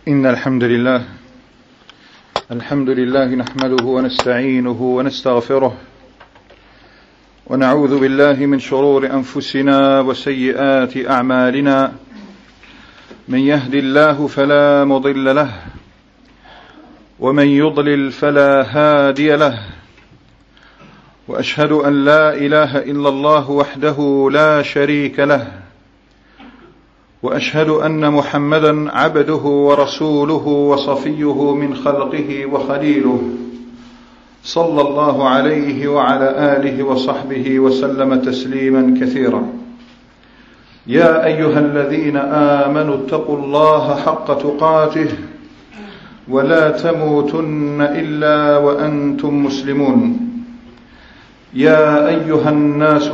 إن الحمد لله نحمده ونستعينه ونستغفره ونعوذ بالله من شرور أنفسنا وسيئات أعمالنا. من يهد الله فلا مضل له ومن يضلل فلا هادي له، وأشهد أن لا إله إلا الله وحده لا شريك له، وأشهد أن محمدا عبده ورسوله وصفيه من خلقه وخليله، صلى الله عليه وعلى آله وصحبه وسلم تسليما كثيرا. يا أيها الذين آمنوا اتقوا الله حق تقاته ولا تموتن إلا وأنتم مسلمون. يا أيها الناس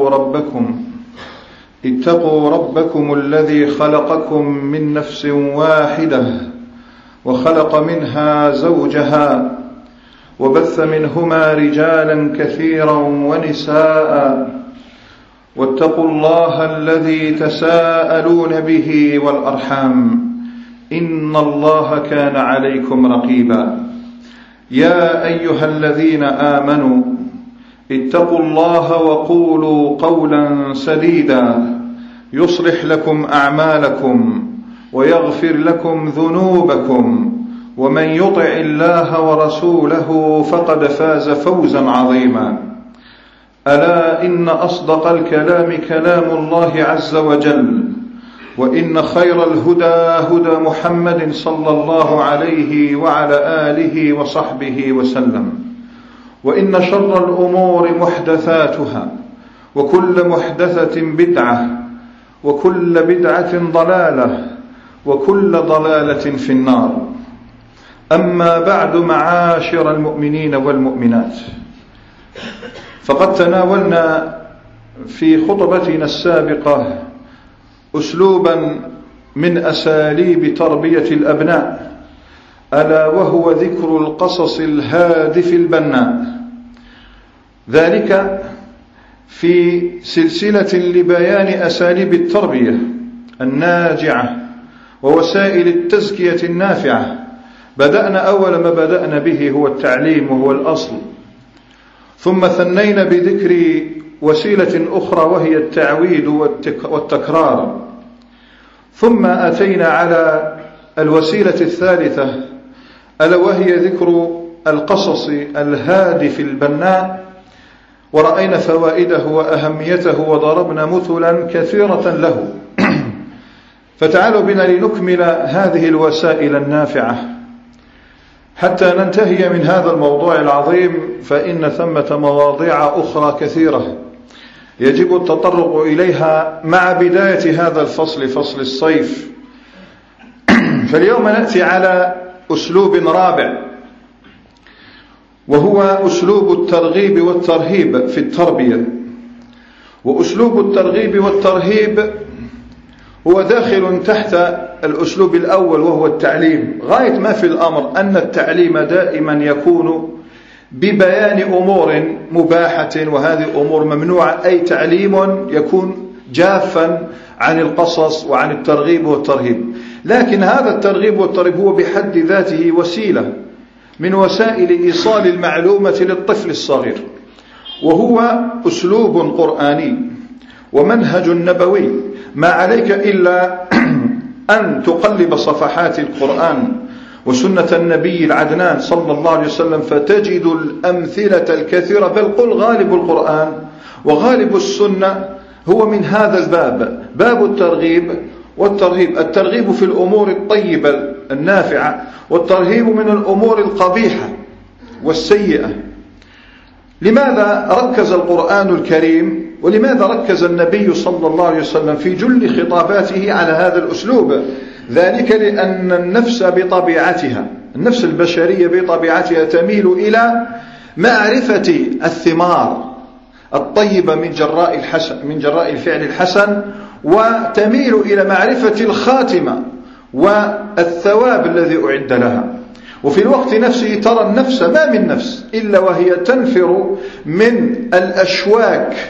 اتقوا ربكم الذي خلقكم من نفس واحدة وخلق منها زوجها وبث منهما رجالا كثيرا ونساء، واتقوا الله الذي تساءلون به والأرحام، إن الله كان عليكم رقيبا. يا أيها الذين آمنوا اتقوا الله وقولوا قولا سديدا يصلح لكم أعمالكم ويغفر لكم ذنوبكم، ومن يطع الله ورسوله فقد فاز فوزا عظيما. ألا إن أصدق الكلام كلام الله عز وجل، وإن خير الهدى هدى محمد صلى الله عليه وعلى آله وصحبه وسلم. وإن شر الأمور محدثاتها، وكل محدثة بدعة، وكل بدعة ضلالة، وكل ضلالة في النار. أما بعد، معاشر المؤمنين والمؤمنات، فقد تناولنا في خطبتنا السابقة أسلوبا من أساليب تربية الأبناء، ألا وهو ذكر القصص الهادف البناء، ذلك في سلسلة لبيان أساليب التربية الناجعة ووسائل التزكية النافعة. بدأنا أول ما بدأنا به هو التعليم وهو الأصل، ثم ثنينا بذكر وسيلة أخرى وهي التعويد والتكرار، ثم أتينا على الوسيلة الثالثة ألا وهي ذكر القصص الهادف البناء، ورأينا فوائده وأهميته وضربنا مثلا كثيرة له. فتعالوا بنا لنكمل هذه الوسائل النافعة حتى ننتهي من هذا الموضوع العظيم، فإن ثمة مواضيع أخرى كثيرة يجب التطرق إليها مع بداية هذا الفصل، فصل الصيف. فاليوم نأتي على أسلوب رابع، وهو أسلوب الترغيب والترهيب في التربية. وأسلوب الترغيب والترهيب هو داخل تحت الأسلوب الأول وهو التعليم. غاية ما في الأمر أن التعليم دائما يكون ببيان أمور مباحة وهذه أمور ممنوعة، أي تعليم يكون جافا عن القصص وعن الترغيب والترهيب. لكن هذا الترغيب والترهيب هو بحد ذاته وسيلة من وسائل إيصال المعلومة للطفل الصغير، وهو أسلوب قرآني ومنهج نبوي. ما عليك إلا أن تقلب صفحات القرآن وسنة النبي العدنان صلى الله عليه وسلم، فتجد الأمثلة الكثيرة، بل قل غالب القرآن وغالب السنة هو من هذا الباب، باب الترغيب والترهيب. الترغيب في الأمور الطيبة النافعة، والترهيب من الأمور القبيحة والسيئة. لماذا ركز القرآن الكريم ولماذا ركز النبي صلى الله عليه وسلم في جل خطاباته على هذا الأسلوب؟ ذلك لأن النفس بطبيعتها، النفس البشرية بطبيعتها تميل إلى معرفة الثمار الطيبة من جراء الفعل الحسن، وتميل إلى معرفة الخاتمة والثواب الذي أعد لها. وفي الوقت نفسه ترى النفس ما من نفس إلا وهي تنفر من الأشواك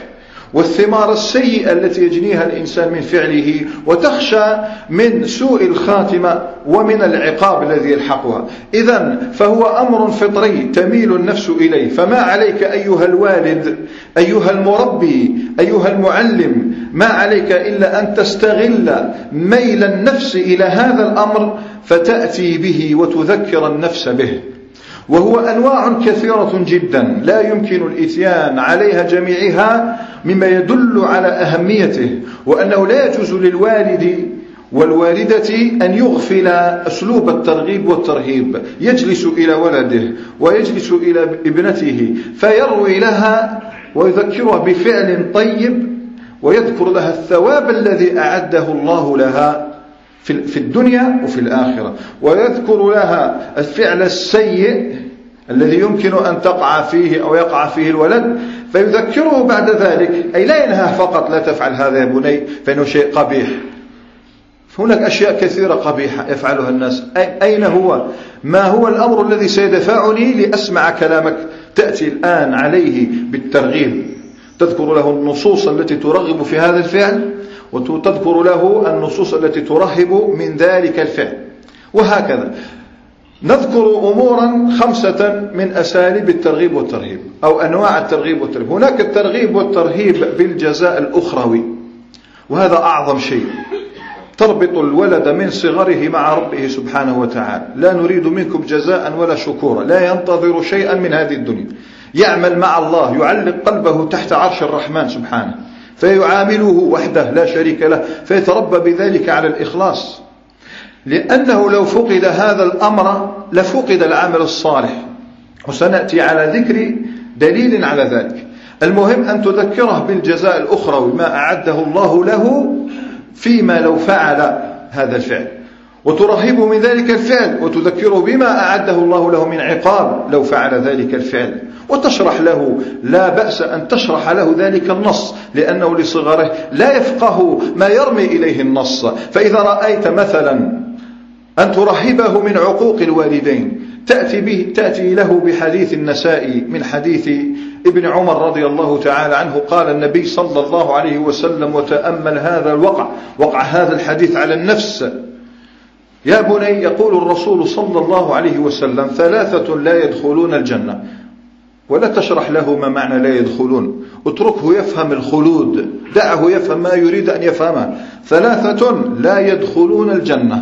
والثمار السيئة التي يجنيها الإنسان من فعله، وتخشى من سوء الخاتمة ومن العقاب الذي يلحقها. إذن فهو أمر فطري تميل النفس إليه. فما عليك أيها الوالد، أيها المربي، أيها المعلم، ما عليك إلا أن تستغل ميل النفس إلى هذا الأمر فتأتي به وتذكر النفس به. وهو أنواع كثيرة جدا لا يمكن الإتيان عليها جميعها، مما يدل على أهميته، وأنه لا يجوز للوالد والوالدة أن يغفل أسلوب الترغيب والترهيب. يجلس إلى ولده ويجلس إلى ابنته فيروي لها ويذكرها بفعل طيب، ويذكر لها الثواب الذي أعده الله لها في الدنيا وفي الآخرة، ويذكر لها الفعل السيء الذي يمكن أن تقع فيه أو يقع فيه الولد، فيذكره بعد ذلك. أي لا ينهى فقط لا تفعل هذا يا بني فإنه شيء قبيح. هناك أشياء كثيرة قبيحة يفعلها الناس. أين هو؟ ما هو الأمر الذي سيدفعني لأسمع كلامك؟ تأتي الآن عليه بالترغيب، تذكر له النصوص التي ترغب في هذا الفعل، وتذكر له النصوص التي ترهب من ذلك الفعل، وهكذا. نذكر أمورا 5 من أساليب الترغيب والترهيب أو أنواع الترغيب والترهيب. هناك الترغيب والترهيب بالجزاء الأخروي، وهذا أعظم شيء. تربط الولد من صغره مع ربه سبحانه وتعالى. لا نريد منكم جزاء ولا شكورا، لا ينتظر شيئا من هذه الدنيا. يعمل مع الله، يعلق قلبه تحت عرش الرحمن سبحانه، فيعامله وحده لا شريك له، فيتربى بذلك على الإخلاص. لأنه لو فقد هذا الأمر لفقد العمل الصالح، وسنأتي على ذكر دليل على ذلك. المهم أن تذكره بالجزاء الأخروي، ما أعده الله له فيما لو فعل هذا الفعل، وترهبه من ذلك الفعل، وتذكره بما أعده الله له من عقاب لو فعل ذلك الفعل، وتشرح له. لا بأس أن تشرح له ذلك النص، لأنه لصغره لا يفقه ما يرمي إليه النص. فإذا رأيت مثلا أن ترهبه من عقوق الوالدين، تأتي له بحديث النسائي من حديث ابن عمر رضي الله تعالى عنه. قال النبي صلى الله عليه وسلم، وتأمل هذا وقع هذا الحديث على النفس: يا بني، يقول الرسول صلى الله عليه وسلم: 3 لا يدخلون الجنة. ولا تشرح له ما معنى لا يدخلون، اتركه يفهم الخلود، دعه يفهم ما يريد أن يفهمه. 3 لا يدخلون الجنة.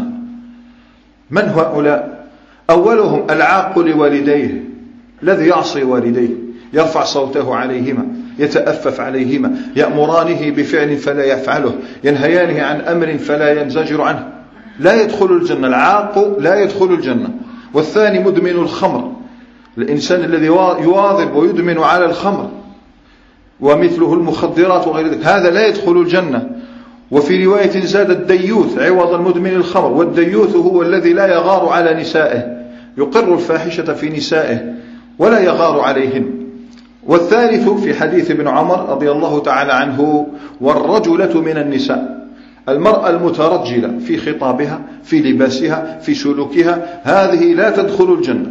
من هؤلاء؟ أولهم العاق لوالديه، الذي يعصي والديه، يرفع صوته عليهما، يتأفف عليهما، يأمرانه بفعل فلا يفعله، ينهيانه عن أمر فلا ينزجر عنه. لا يدخل الجنة، العاق لا يدخل الجنة. والثاني مدمن الخمر، الإنسان الذي يواظب ويدمن على الخمر، ومثله المخدرات وغير ذلك، هذا لا يدخل الجنة. وفي رواية زاد الديوث عوض المدمن الخمر، والديوث هو الذي لا يغار على نسائه، يقر الفاحشة في نسائه ولا يغار عليهن. والثالث في حديث ابن عمر رضي الله تعالى عنه: والرجلة من النساء، المرأة المترجلة في خطابها، في لباسها، في سلوكها، هذه لا تدخل الجنة.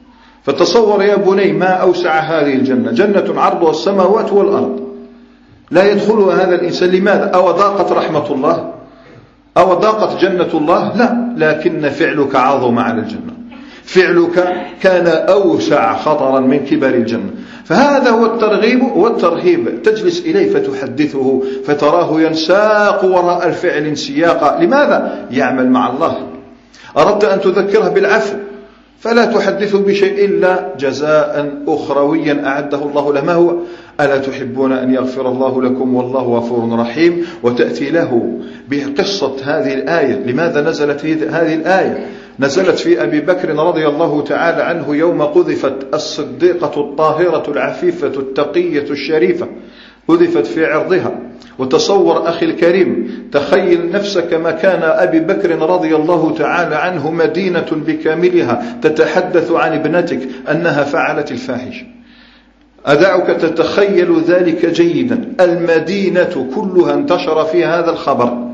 فتصور يا بني ما أوسع هذه الجنة، جنة عرضها السماوات والأرض، لا يدخلها هذا الإنسان. لماذا؟ أو ضاقت رحمة الله؟ أو ضاقت جنة الله؟ لا، لكن فعلك عظم على الجنة، فعلك كان أوسع خطرا من كبر الجنة. فهذا هو الترغيب والترهيب. تجلس إليه فتحدثه فتراه ينساق وراء الفعل انسياقا. لماذا؟ يعمل مع الله. أردت أن تذكره بالعفو، فلا تحدثه بشيء إلا جزاء أخرويا أعده الله له. ما هو؟ ألا تحبون أن يغفر الله لكم والله غفور رحيم. وتأتي له بقصة هذه الآية. لماذا نزلت هذه الآية؟ نزلت في أبي بكر رضي الله تعالى عنه يوم قذفت الصديقة الطاهرة العفيفة التقية الشريفة، قذفت في عرضها. وتصور أخي الكريم، تخيل نفسك مكان أبي بكر رضي الله تعالى عنه، مدينة بكاملها تتحدث عن ابنتك أنها فعلت الفاحشة. أدعك تتخيل ذلك جيدا. المدينة كلها انتشر فيها هذا الخبر،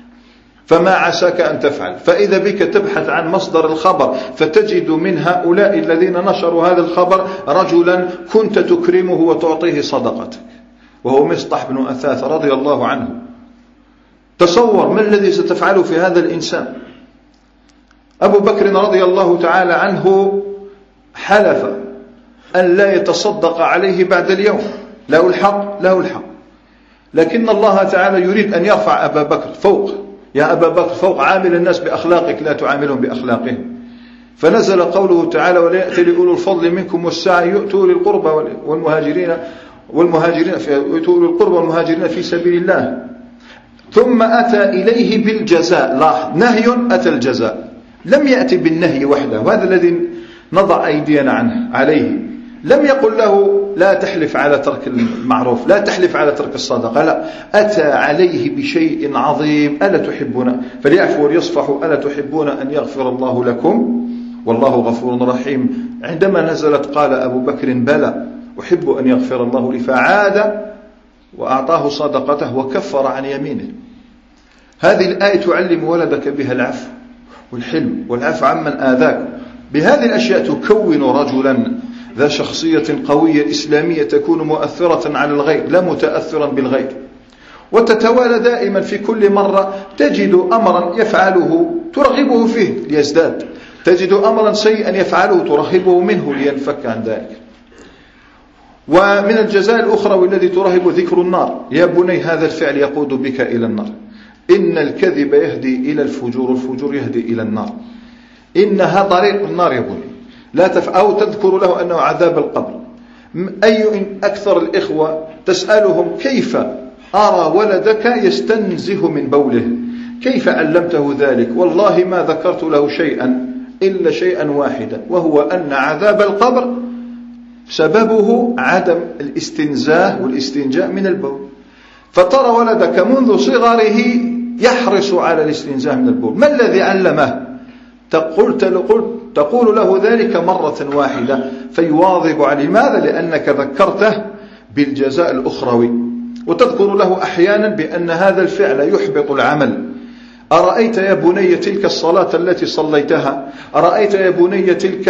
فما عساك أن تفعل؟ فإذا بك تبحث عن مصدر الخبر، فتجد من هؤلاء الذين نشروا هذا الخبر رجلا كنت تكرمه وتعطيه صدقتك، وهو مصطح بن أثاث رضي الله عنه. تصور ما الذي ستفعله في هذا الإنسان. أبو بكر رضي الله تعالى عنه حلف أن لا يتصدق عليه بعد اليوم، له الحق، لكن الله تعالى يريد أن يرفع أبا بكر فوق. يا أبا بكر فوق، عامل الناس بأخلاقك لا تعاملهم بأخلاقهم. فنزل قوله تعالى: ولا يأتي لأولو الفضل منكم والسعة يؤتوا للقربى والمهاجرين في سبيل الله. ثم أتى إليه بالجزاء. لاحظ، نهي أتى الجزاء، لم يأتي بالنهي وحده، وهذا الذي نضع أيدينا عليه. لم يقل له لا تحلف على ترك المعروف، لا تحلف على ترك الصدقة، لا، أتى عليه بشيء عظيم: ألا تحبون فليعفوا وليصفحوا ألا تحبون أن يغفر الله لكم والله غفور رحيم. عندما نزلت قال أبو بكر: بلى، أحب أن يغفر الله لي، فعاد وأعطاه صدقته وكفر عن يمينه. هذه الآية تعلم ولدك بها العفو والحلم والعفو عمن آذاك. بهذه الأشياء تكون رجلا ذا شخصية قوية إسلامية تكون مؤثرة على الغير لا متأثرا بالغير. وتتوالى دائما، في كل مرة تجد أمرا يفعله ترغبه فيه ليزداد، تجد أمرا سيئا يفعله ترهبه منه لينفك عن ذلك. ومن الجزاء الأخرى الذي ترهب ذكر النار: يا بني هذا الفعل يقود بك إلى النار، إن الكذب يهدي إلى الفجور والفجور يهدي إلى النار، إنها طريق النار يا بني، لا أو تذكر له أنه عذاب القبر. أي أكثر الإخوة تسألهم: كيف أرى ولدك يستنزه من بوله؟ كيف علمته ذلك؟ والله ما ذكرت له شيئا إلا شيئا واحدا، وهو أن عذاب القبر سببه عدم الاستنزاه والاستنجاء من البول. فترى ولدك منذ صغره يحرص على الاستنزاه من البول. ما الذي علمه؟ تقول له ذلك مرة واحدة فيواظب عليه. لماذا؟ لأنك ذكرته بالجزاء الأخروي. وتذكر له أحيانا بأن هذا الفعل يحبط العمل. أرأيت يا بني تلك الصلاة التي صليتها؟ أرأيت يا بني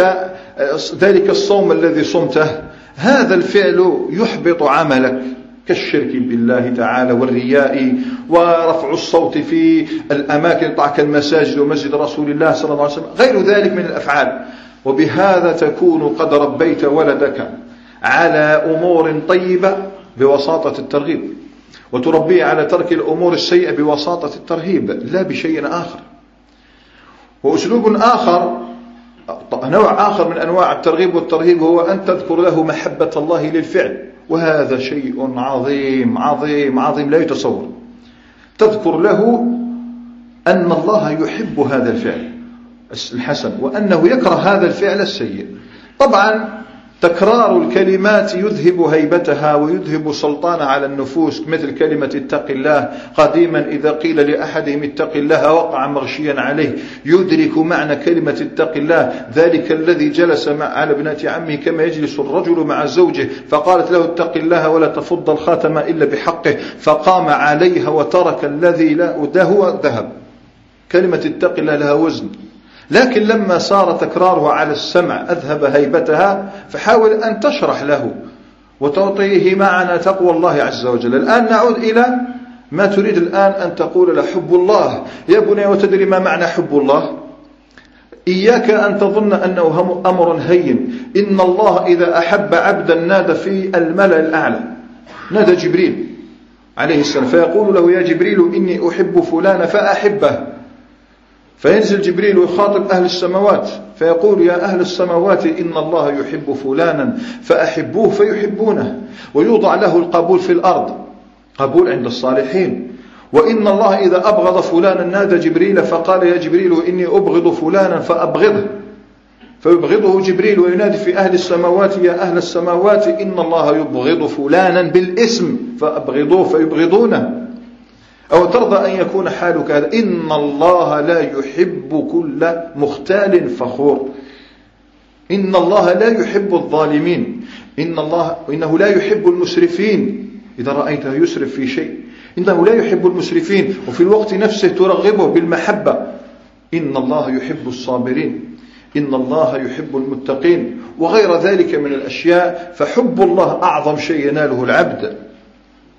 ذلك الصوم الذي صمته؟ هذا الفعل يحبط عملك، كالشرك بالله تعالى والرياء ورفع الصوت في الأماكن كالمساجد ومسجد رسول الله صلى الله عليه وسلم، غير ذلك من الأفعال. وبهذا تكون قد ربيت ولدك على أمور طيبة بوساطة الترغيب، وتربيه على ترك الأمور السيئة بوساطة الترهيب لا بشيء آخر. وأسلوب آخر، نوع آخر من أنواع الترغيب والترهيب، هو أن تذكر له محبة الله للفعل، وهذا شيء عظيم عظيم عظيم لا يتصور. تذكر له أن الله يحب هذا الفعل الحسن وأنه يكره هذا الفعل السيء. طبعا تكرار الكلمات يذهب هيبتها ويذهب سلطانها على النفوس، مثل كلمة اتق الله. قديما إذا قيل لأحدهم اتق الله وقع مغشيا عليه، يدرك معنى كلمة اتق الله. ذلك الذي جلس على ابنة عمه كما يجلس الرجل مع زوجه، فقالت له اتق الله ولا تفض الخاتم إلا بحقه، فقام عليها وترك الذي لا هو ذهب. كلمة اتق الله لها وزن، لكن لما صار تكرارها على السمع أذهب هيبتها. فحاول أن تشرح له وتعطيه معنى تقوى الله عز وجل. الآن نعود إلى ما تريد الآن أن تقول له: حب الله. يا بني، وتدري ما معنى حب الله؟ إياك أن تظن أنه أمر هين. إن الله إذا أحب عبدا نادى في الملأ الأعلى، نادى جبريل عليه السلام فيقول له: يا جبريل إني أحب فلانا فأحبه. فينزل جبريل ويخاطب أهل السماوات فيقول: يا أهل السماوات إن الله يحب فلانا فأحبوه فيحبونه. ويوضع له القبول في الأرض، قبول عند الصالحين. وإن الله إذا أبغض فلانا نادى جبريل فقال: يا جبريل إني أبغض فلانا فأبغضه. فيبغضه جبريل وينادي في أهل السماوات: يا أهل السماوات إن الله يبغض فلانا بالاسم فأبغضوه فيبغضونه. أو ترضى أن يكون حالك هذا؟ إن الله لا يحب كل مختال فخور. إن الله لا يحب الظالمين. إنه لا يحب المسرفين. إذا رأيته يسرف في شيء إنه لا يحب المسرفين، وفي الوقت نفسه ترغبه بالمحبة. إن الله يحب الصابرين، إن الله يحب المتقين، وغير ذلك من الأشياء. فحب الله أعظم شيء يناله العبد.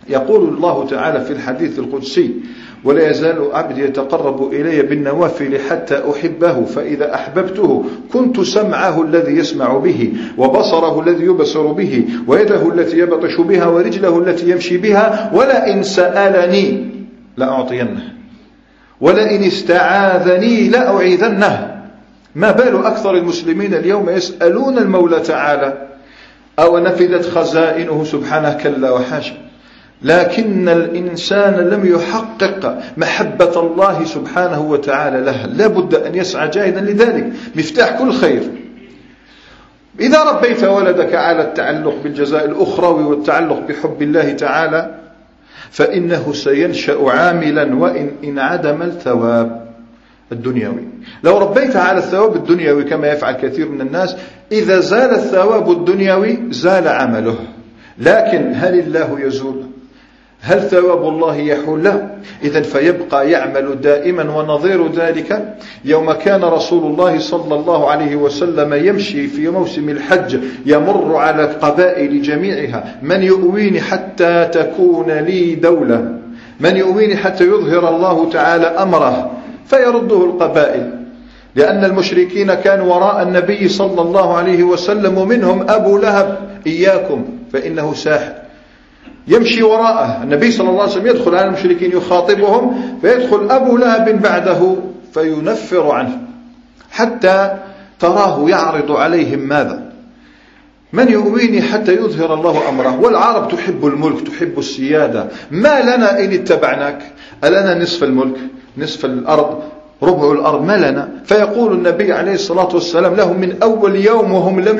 يقول الله تعالى في الحديث القدسي: ولا يزال عبدي يتقرب إلي بالنوافل حتى أحبه، فإذا أحببته كنت سمعه الذي يسمع به، وبصره الذي يبصر به، ويده التي يبطش بها، ورجله التي يمشي بها، ولئن سألني لأعطينه، ولئن استعاذني لأعيذنه. ما بال أكثر المسلمين اليوم يسألون المولى تعالى أو نفدت خزائنه سبحانه؟ كلا وحاشا. لكن الإنسان لم يحقق محبة الله سبحانه وتعالى لها، لا بد أن يسعى جاهدا لذلك، مفتاح كل خير. إذا ربيت ولدك على التعلق بالجزاء الأخروي والتعلق بحب الله تعالى فإنه سينشأ عاملا وإن انعدم الثواب الدنيوي. لو ربيت على الثواب الدنيوي كما يفعل كثير من الناس، إذا زال الثواب الدنيوي زال عمله. لكن هل الله يزول؟ هل ثواب الله يحول؟ لا. إذن فيبقى يعمل دائما. ونظير ذلك يوم كان رسول الله صلى الله عليه وسلم يمشي في موسم الحج يمر على القبائل جميعها: من يؤويني حتى تكون لي دولة، من يؤويني حتى يظهر الله تعالى أمره، فيرده القبائل، لأن المشركين كانوا وراء النبي صلى الله عليه وسلم، ومنهم أبو لهب: إياكم فإنه ساحر. يمشي وراءه النبي صلى الله عليه وسلم، يدخل على المشركين يخاطبهم، فيدخل أبو لهب بعده فينفر عنه، حتى تراه يعرض عليهم: ماذا؟ من يؤويني حتى يظهر الله أمره؟ والعرب تحب الملك، تحب السيادة. ما لنا إن اتبعناك؟ ألنا نصف الملك، نصف الأرض، ربع الأرض؟ ما لنا؟ فيقول النبي عليه الصلاة والسلام لهم: من أول يوم وهم لم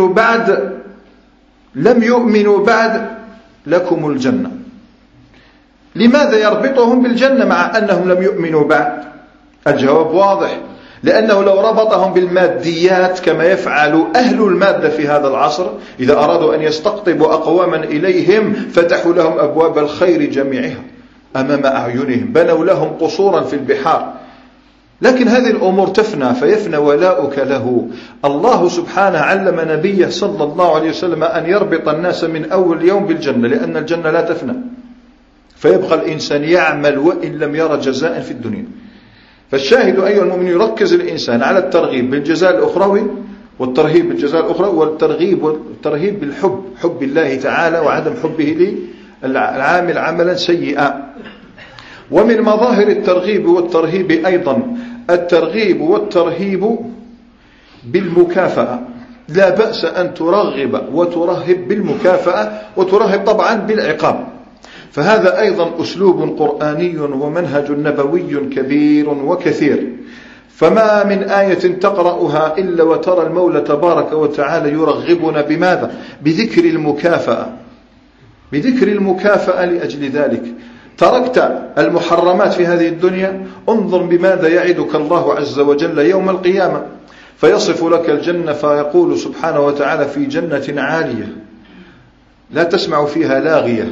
يؤمنوا بعد لكم الجنة. لماذا يربطهم بالجنة مع أنهم لم يؤمنوا بعد؟ الجواب واضح: لأنه لو ربطهم بالماديات كما يفعل أهل المادة في هذا العصر، إذا أرادوا أن يستقطبوا أقواما إليهم فتحوا لهم أبواب الخير جميعها أمام أعينهم، بنوا لهم قصورا في البحار. لكن هذه الأمور تفنى، فيفنى ولاؤك له. الله سبحانه علم نبيه صلى الله عليه وسلم أن يربط الناس من أول يوم بالجنة، لأن الجنة لا تفنى، فيبقى الإنسان يعمل وإن لم يرى جزاء في الدنيا. فالشاهد أيها المؤمن يركز الإنسان على الترغيب بالجزاء الأخروي، والترهيب بالجزاء الأخروي، والترهيب بالحب، حب الله تعالى وعدم حبه للعامل عملا سيئا. ومن مظاهر الترغيب والترهيب أيضا الترغيب والترهيب بالمكافأة. لا بأس أن ترغب وترهب بالمكافأة، وترهب طبعا بالعقاب، فهذا أيضا أسلوب قرآني ومنهج نبوي كبير وكثير. فما من آية تقرأها إلا وترى المولى تبارك وتعالى يرغبنا بماذا؟ بذكر المكافأة، بذكر المكافأة. لأجل ذلك تركت المحرمات في هذه الدنيا، انظر بماذا يعدك الله عز وجل يوم القيامة، فيصف لك الجنة فيقول سبحانه وتعالى: في جنة عالية لا تسمع فيها لاغية.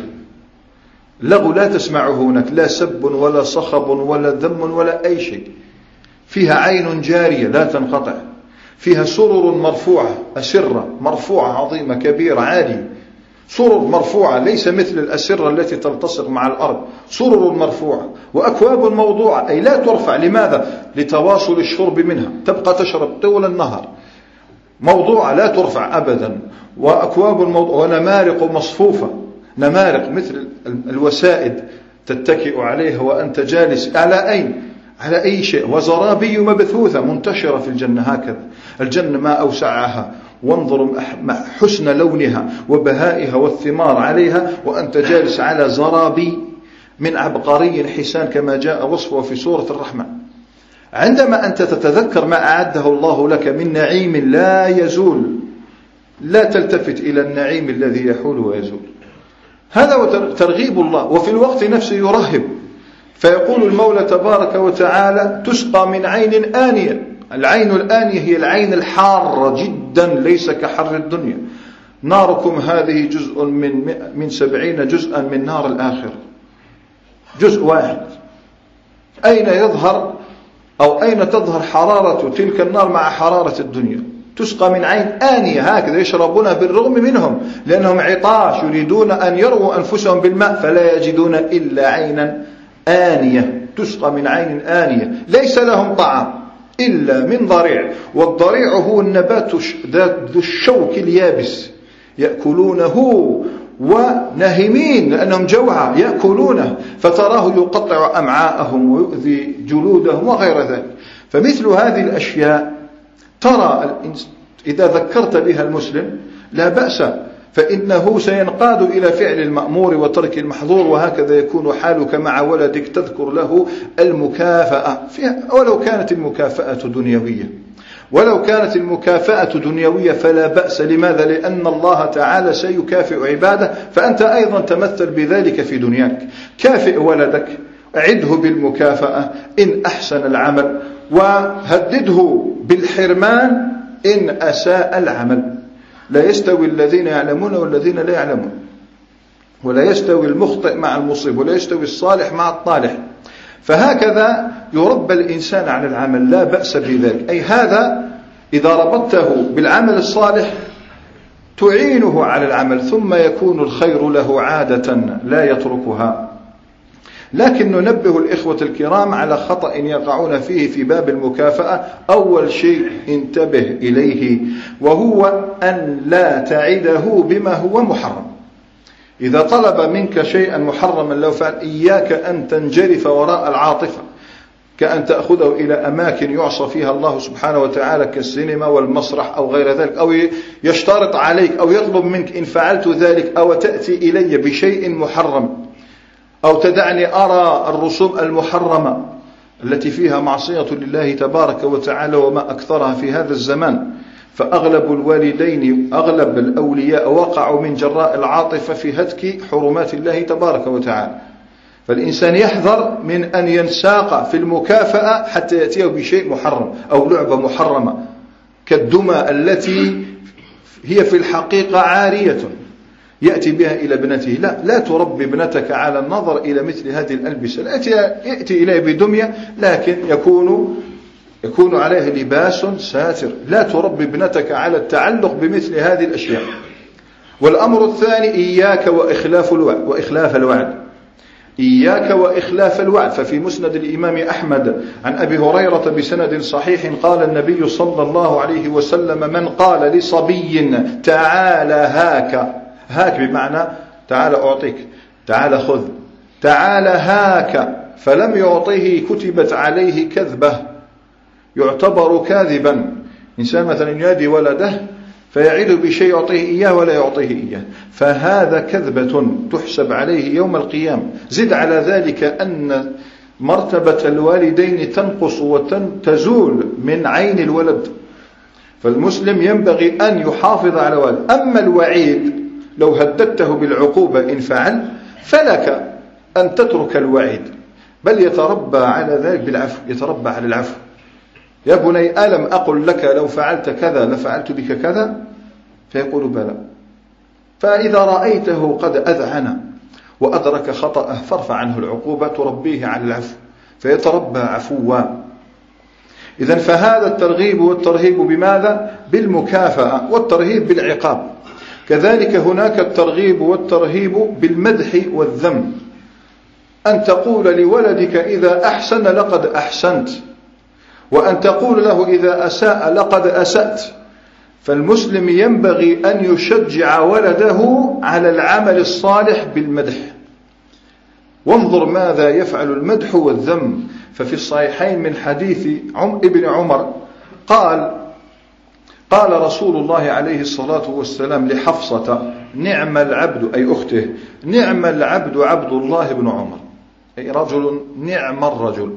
لغو لا تسمعه هناك، لا سب ولا صخب ولا ذم ولا أي شيء. فيها عين جارية لا تنقطع، فيها سرر مرفوعة، أسرة مرفوعة عظيمة كبيرة عالية، سرر مرفوعة ليس مثل الأسرة التي تلتصق مع الأرض، سرر مرفوعة، وأكواب موضوعة، أي لا ترفع. لماذا؟ لتواصل الشرب منها، تبقى تشرب طول النهار، موضوعة لا ترفع أبدا. وأكواب موضوعة، ونمارق مصفوفة، نمارق مثل الوسائد تتكئ عليها وأنت جالس على أين؟ على أي شيء. وزرابي مبثوثة منتشرة في الجنة. هكذا الجنة ما أوسعها، وانظروا حسن لونها وبهائها والثمار عليها، وأنت جالس على زرابي من عبقري حسان كما جاء وصفه في سورة الرحمن. عندما أنت تتذكر ما أعده الله لك من نعيم لا يزول، لا تلتفت إلى النعيم الذي يحول ويزول. هذا هو ترغيب الله. وفي الوقت نفسه يرهب، فيقول المولى تبارك وتعالى: تسقى من عين آنية. العين الآنية هي العين الحارة جدا، ليس كحر الدنيا. ناركم هذه جزء من 70 جزءا من نار الآخرة، جزء واحد. أين يظهر أو أين تظهر حرارة تلك النار مع حرارة الدنيا؟ تسقى من عين آنية، هكذا يشربون بالرغم منهم لأنهم عطاش يريدون أن يرووا أنفسهم بالماء فلا يجدون إلا عينا آنية تسقى من عين آنية، ليس لهم طعام إلا من ضريع، والضريع هو النبات ذو الشوك اليابس يأكلونه ونهمين لأنهم جوعى يأكلونه، فتراه يقطع أمعاءهم ويؤذي جلودهم وغير ذلك. فمثل هذه الأشياء ترى إذا ذكرت بها المسلم لا بأس، فإنه سينقاد إلى فعل المأمور وترك المحظور، وهكذا يكون حالك مع ولدك، تذكر له المكافأة ولو كانت المكافأة دنيوية، ولو كانت المكافأة دنيوية فلا بأس. لماذا؟ لأن الله تعالى سيكافئ عباده، فأنت أيضا تمثل بذلك في دنياك. كافئ ولدك، أعده بالمكافأة إن أحسن العمل، وهدده بالحرمان إن أساء العمل. لا يستوي الذين يعلمون والذين لا يعلمون، ولا يستوي المخطئ مع المصيب، ولا يستوي الصالح مع الطالح. فهكذا يربى الإنسان على العمل، لا بأس بذلك. أي هذا إذا ربطته بالعمل الصالح تعينه على العمل، ثم يكون الخير له عادة لا يتركها. لكن ننبه الإخوة الكرام على خطأ يقعون فيه في باب المكافأة. أول شيء انتبه إليه، وهو أن لا تعده بما هو محرم. إذا طلب منك شيئا محرما لو فعل، إياك أن تنجرف وراء العاطفة، كأن تأخذه إلى أماكن يعصى فيها الله سبحانه وتعالى كالسينما والمسرح أو غير ذلك، أو يشترط عليك أو يطلب منك إن فعلت ذلك أو تأتي إلي بشيء محرم، أو تدعني أرى الرسوم المحرمة التي فيها معصية لله تبارك وتعالى وما أكثرها في هذا الزمان. فأغلب الوالدين أغلب الأولياء وقعوا من جراء العاطفة في هتك حرمات الله تبارك وتعالى. فالإنسان يحذر من أن ينساق في المكافأة حتى يأتيه بشيء محرم أو لعبة محرمة كالدمى التي هي في الحقيقة عارية يأتي بها إلى ابنته. لا تربي ابنتك على النظر إلى مثل هذه الألبسة. يأتي إليه بدمية لكن يكون عليه لباس ساتر. لا تربي ابنتك على التعلق بمثل هذه الأشياء. والأمر الثاني إياك وإخلاف الوعد. إياك وإخلاف الوعد. ففي مسند الإمام أحمد عن أبي هريرة بسند صحيح قال النبي صلى الله عليه وسلم: من قال لصبي تعال هاك بمعنى تعال أعطيك، تعال خذ، تعال هاك، فلم يعطيه كتبت عليه كذبة، يعتبر كاذبا. إنسان مثلا ينادي ولده فيعيد بشيء يعطيه إياه ولا يعطيه إياه، فهذا كذبة تحسب عليه يوم القيامة. زد على ذلك أن مرتبة الوالدين تنقص وتزول من عين الولد، فالمسلم ينبغي أن يحافظ على والده. أما الوعيد لو هددته بالعقوبة إن فعل فلك أن تترك الوعيد، بل يتربى على ذلك بالعفو، يتربى على العفو. يا بني ألم أقل لك لو فعلت كذا لفعلت بك كذا؟ فيقول بلى. فإذا رأيته قد أذعن وأدرك خطأه فارفع عنه العقوبة، تربيه على العفو فيتربى عفوا. إذن فهذا الترغيب والترهيب بماذا؟ بالمكافأة، والترهيب بالعقاب. كذلك هناك الترغيب والترهيب بالمدح والذم، أن تقول لولدك إذا أحسن لقد أحسنت، وأن تقول له إذا أساء لقد أسأت. فالمسلم ينبغي أن يشجع ولده على العمل الصالح بالمدح. وانظر ماذا يفعل المدح والذم. ففي الصحيحين من حديث ابن عمر قال رسول الله عليه الصلاة والسلام لحفصة: نعم العبد، أي أخته، نعم العبد عبد الله بن عمر، أي رجل نعم الرجل،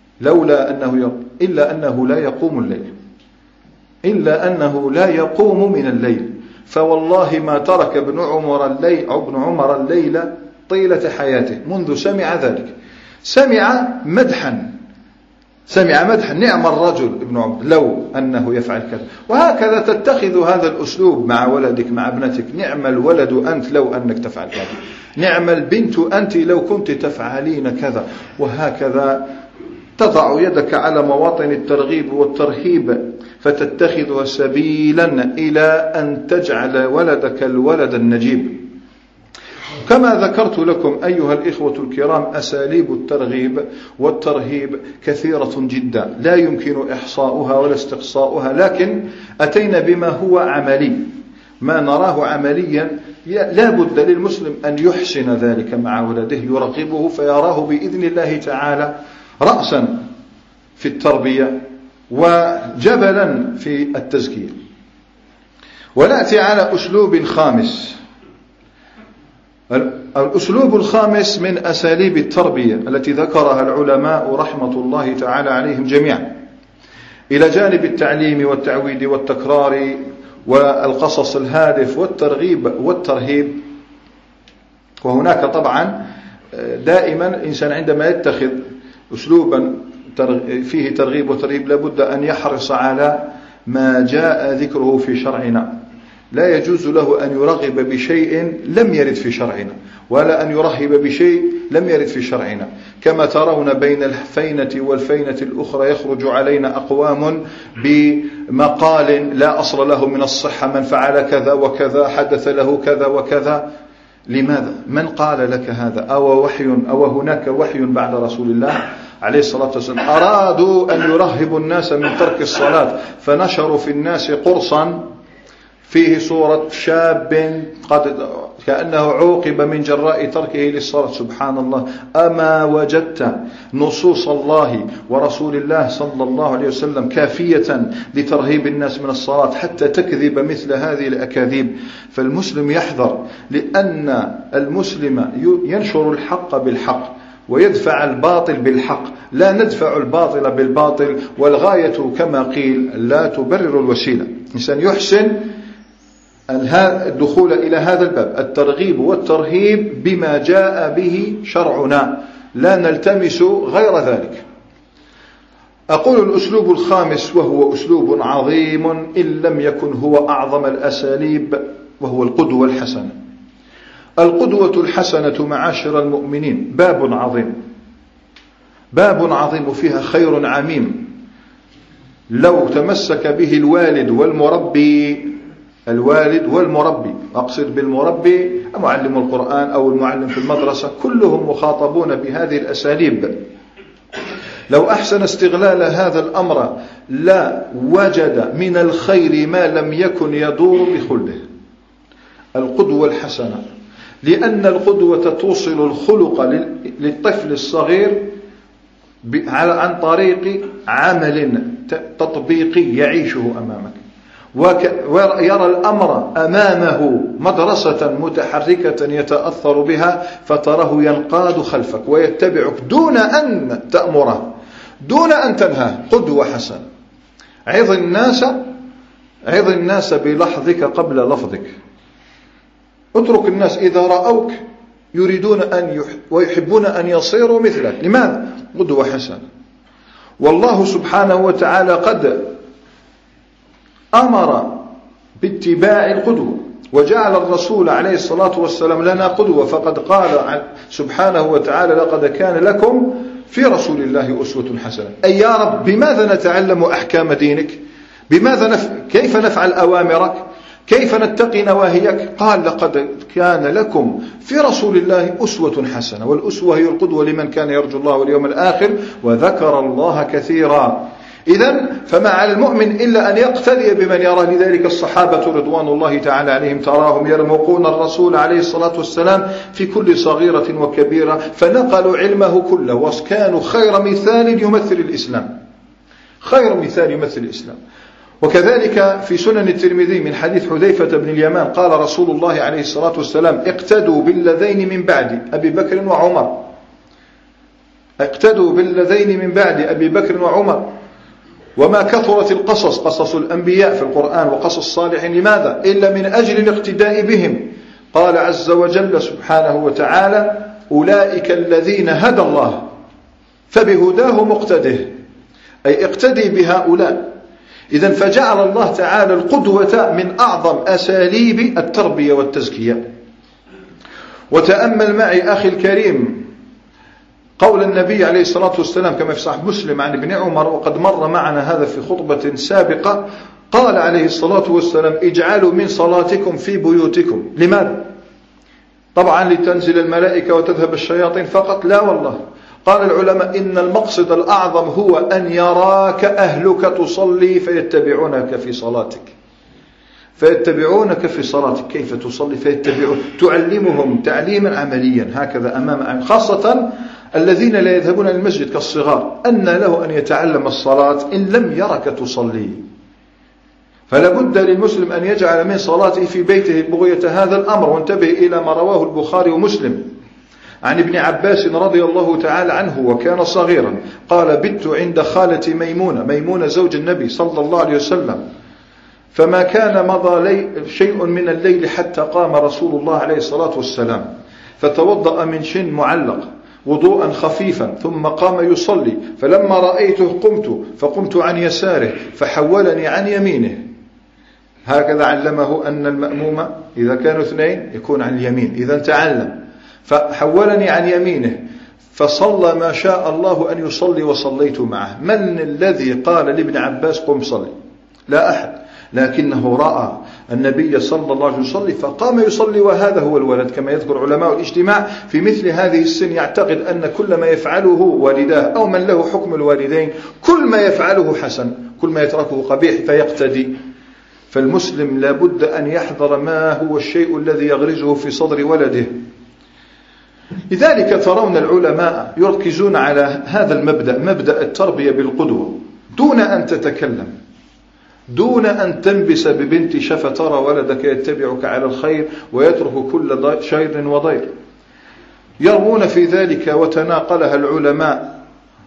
إلا أنه لا يقوم الليل، إلا أنه لا يقوم من الليل. فوالله ما ترك ابن عمر الليل طيلة حياته منذ سمع ذلك. سمع مدحا نعم الرجل ابن عمر لو أنه يفعل كذا. وهكذا تتخذ هذا الأسلوب مع ولدك مع ابنتك: نعم الولد أنت لو أنك تفعل كذا، نعم البنت أنت لو كنت تفعلين كذا. وهكذا تضع يدك على مواطن الترغيب والترهيب فتتخذها سبيلا إلى أن تجعل ولدك الولد النجيب. كما ذكرت لكم أيها الإخوة الكرام أساليب الترغيب والترهيب كثيرة جدا لا يمكن إحصاؤها ولا استقصاؤها، لكن أتينا بما هو عملي، ما نراه عمليا. لا بد للمسلم أن يحسن ذلك مع ولده، يرغبه فيراه بإذن الله تعالى رأسا في التربية وجبلا في التزكية. ونأتي على أسلوب خامس. الأسلوب الخامس من أساليب التربية التي ذكرها العلماء رحمة الله تعالى عليهم جميعا، إلى جانب التعليم والتعويد والتكرار والقصص الهادف والترغيب والترهيب. وهناك طبعا دائما الإنسان عندما يتخذ أسلوبا فيه ترغيب وترهيب لابد أن يحرص على ما جاء ذكره في شرعنا. لا يجوز له أن يرغب بشيء لم يرد في شرعنا، ولا أن يرهب بشيء لم يرد في شرعنا. كما ترون بين الفينة والفينة الأخرى يخرج علينا أقوام بمقال لا أصل له من الصحة، من فعل كذا وكذا حدث له كذا وكذا. لماذا؟ من قال لك هذا؟ أو وحي أو هناك وحي بعد رسول الله عليه الصلاة والسلام؟ أرادوا أن يرهبوا الناس من ترك الصلاة فنشروا في الناس قرصا فيه صورة شاب قد كأنه عوقب من جراء تركه للصلاة. سبحان الله، أما وجدت نصوص الله ورسول الله صلى الله عليه وسلم كافية لترهيب الناس من الصلاة حتى تكذب مثل هذه الأكاذيب؟ فالمسلم يحذر، لأن المسلم ينشر الحق بالحق ويدفع الباطل بالحق، لا ندفع الباطل بالباطل، والغاية كما قيل لا تبرر الوسيلة. الإنسان يحسن الدخول إلى هذا الباب، الترغيب والترهيب بما جاء به شرعنا، لا نلتمس غير ذلك. أقول الأسلوب الخامس وهو أسلوب عظيم إن لم يكن هو أعظم الأساليب، وهو القدوة الحسنة. القدوة الحسنة معاشر المؤمنين باب عظيم، باب عظيم وفيها خير عميم. لو تمسك به الوالد والمربي، الوالد والمربي، أقصد بالمربي معلم القرآن أو المعلم في المدرسة، كلهم مخاطبون بهذه الأساليب. لو أحسن استغلال هذا الأمر لا وجد من الخير ما لم يكن يدور بخلده. القدوة الحسنة، لأن القدوة توصل الخلق للطفل الصغير عن طريق عمل تطبيقي يعيشه أمامك، ويرى الأمر أمامه مدرسة متحركة يتأثر بها، فتراه ينقاد خلفك ويتبعك دون أن تأمره، دون أن تنهاه. قدوة حسنة. عظ الناس بلحظك قبل لفظك. اترك الناس إذا رأوك يريدون ويحبون أن يصيروا مثلك. لماذا؟ قدوة حسنة. والله سبحانه وتعالى قد أمر باتباع القدوة، وجعل الرسول عليه الصلاة والسلام لنا قدوة، فقد قال سبحانه وتعالى: لقد كان لكم في رسول الله أسوة حسنة. أي يا رب، بماذا نتعلم أحكام دينك؟ كيف نفعل أوامرك؟ كيف نتقي نواهيك؟ قال: لقد كان لكم في رسول الله أسوة حسنة. والأسوة هي القدوة لمن كان يرجو الله واليوم الآخر وذكر الله كثيرا. إذن فما على المؤمن إلا أن يقتدي بمن يرى. لذلك الصحابة رضوان الله تعالى عليهم تراهم يرمقون الرسول عليه الصلاة والسلام في كل صغيرة وكبيرة، فنقلوا علمه كله، وكانوا خير مثال يمثل الإسلام، خير مثال يمثل الإسلام. وكذلك في سنن الترمذي من حديث حذيفة بن اليمان قال رسول الله عليه الصلاة والسلام: اقتدوا بالذين من بعد أبي بكر وعمر. اقتدوا بالذين من بعد أبي بكر وعمر. وما كثرت القصص، قصص الأنبياء في القرآن وقصص الصالحين، لماذا؟ إلا من أجل الاقتداء بهم. قال عز وجل سبحانه وتعالى: أولئك الذين هدى الله فبهداه مقتده، أي اقتدي بهؤلاء. إذن فجعل الله تعالى القدوة من أعظم أساليب التربية والتزكية. وتأمل معي أخي الكريم قول النبي عليه الصلاة والسلام كما في صحيح مسلم عن ابن عمر، وقد مر معنا هذا في خطبة سابقة، قال عليه الصلاة والسلام: اجعلوا من صلاتكم في بيوتكم. لماذا؟ طبعا لتنزل الملائكة وتذهب الشياطين فقط؟ لا والله. قال العلماء: إن المقصد الأعظم هو أن يراك أهلك تصلي فيتبعونك في صلاتك، فيتبعونك في صلاتك. كيف تصلي؟ فيتبعون، تعلمهم تعليما عمليا هكذا أمام، خاصة الذين لا يذهبون المسجد كالصغار، أن له أن يتعلم الصلاة إن لم يرك تصلي. فلا بد للمسلم أن يجعل من صلاته في بيته بغية هذا الأمر. وانتبه إلى ما رواه البخاري ومسلم عن ابن عباس رضي الله تعالى عنه وكان صغيرا، قال: بت عند خالتي ميمونة زوج النبي صلى الله عليه وسلم، فما كان مضى شيء من الليل حتى قام رسول الله عليه الصلاة والسلام فتوضأ من شن معلق وضوءا خفيفا ثم قام يصلي، فلما رأيته فقمت عن يساره فحولني عن يمينه. هكذا علمه أن المأموم إذا كانوا اثنين يكون عن اليمين، إذا تعلم. فحولني عن يمينه فصلى ما شاء الله أن يصلي وصليت معه. من الذي قال لابن عباس قم صلي؟ لا أحد، لكنه رأى النبي صلى الله عليه وسلم فقام يصلي، وهذا هو الولد. كما يذكر علماء الاجتماع في مثل هذه السن يعتقد أن كل ما يفعله والداه أو من له حكم الوالدين كل ما يفعله حسن، كل ما يتركه قبيح فيقتدي. فالمسلم لا بد أن يحذر ما هو الشيء الذي يغرزه في صدر ولده. لذلك ترون العلماء يركزون على هذا المبدأ، مبدأ التربية بالقدوة، دون أن تتكلم، دون أن تنبس ببنت شفة ترى ولدك يتبعك على الخير ويترك كل شير وضير. يروون في ذلك وتناقلها العلماء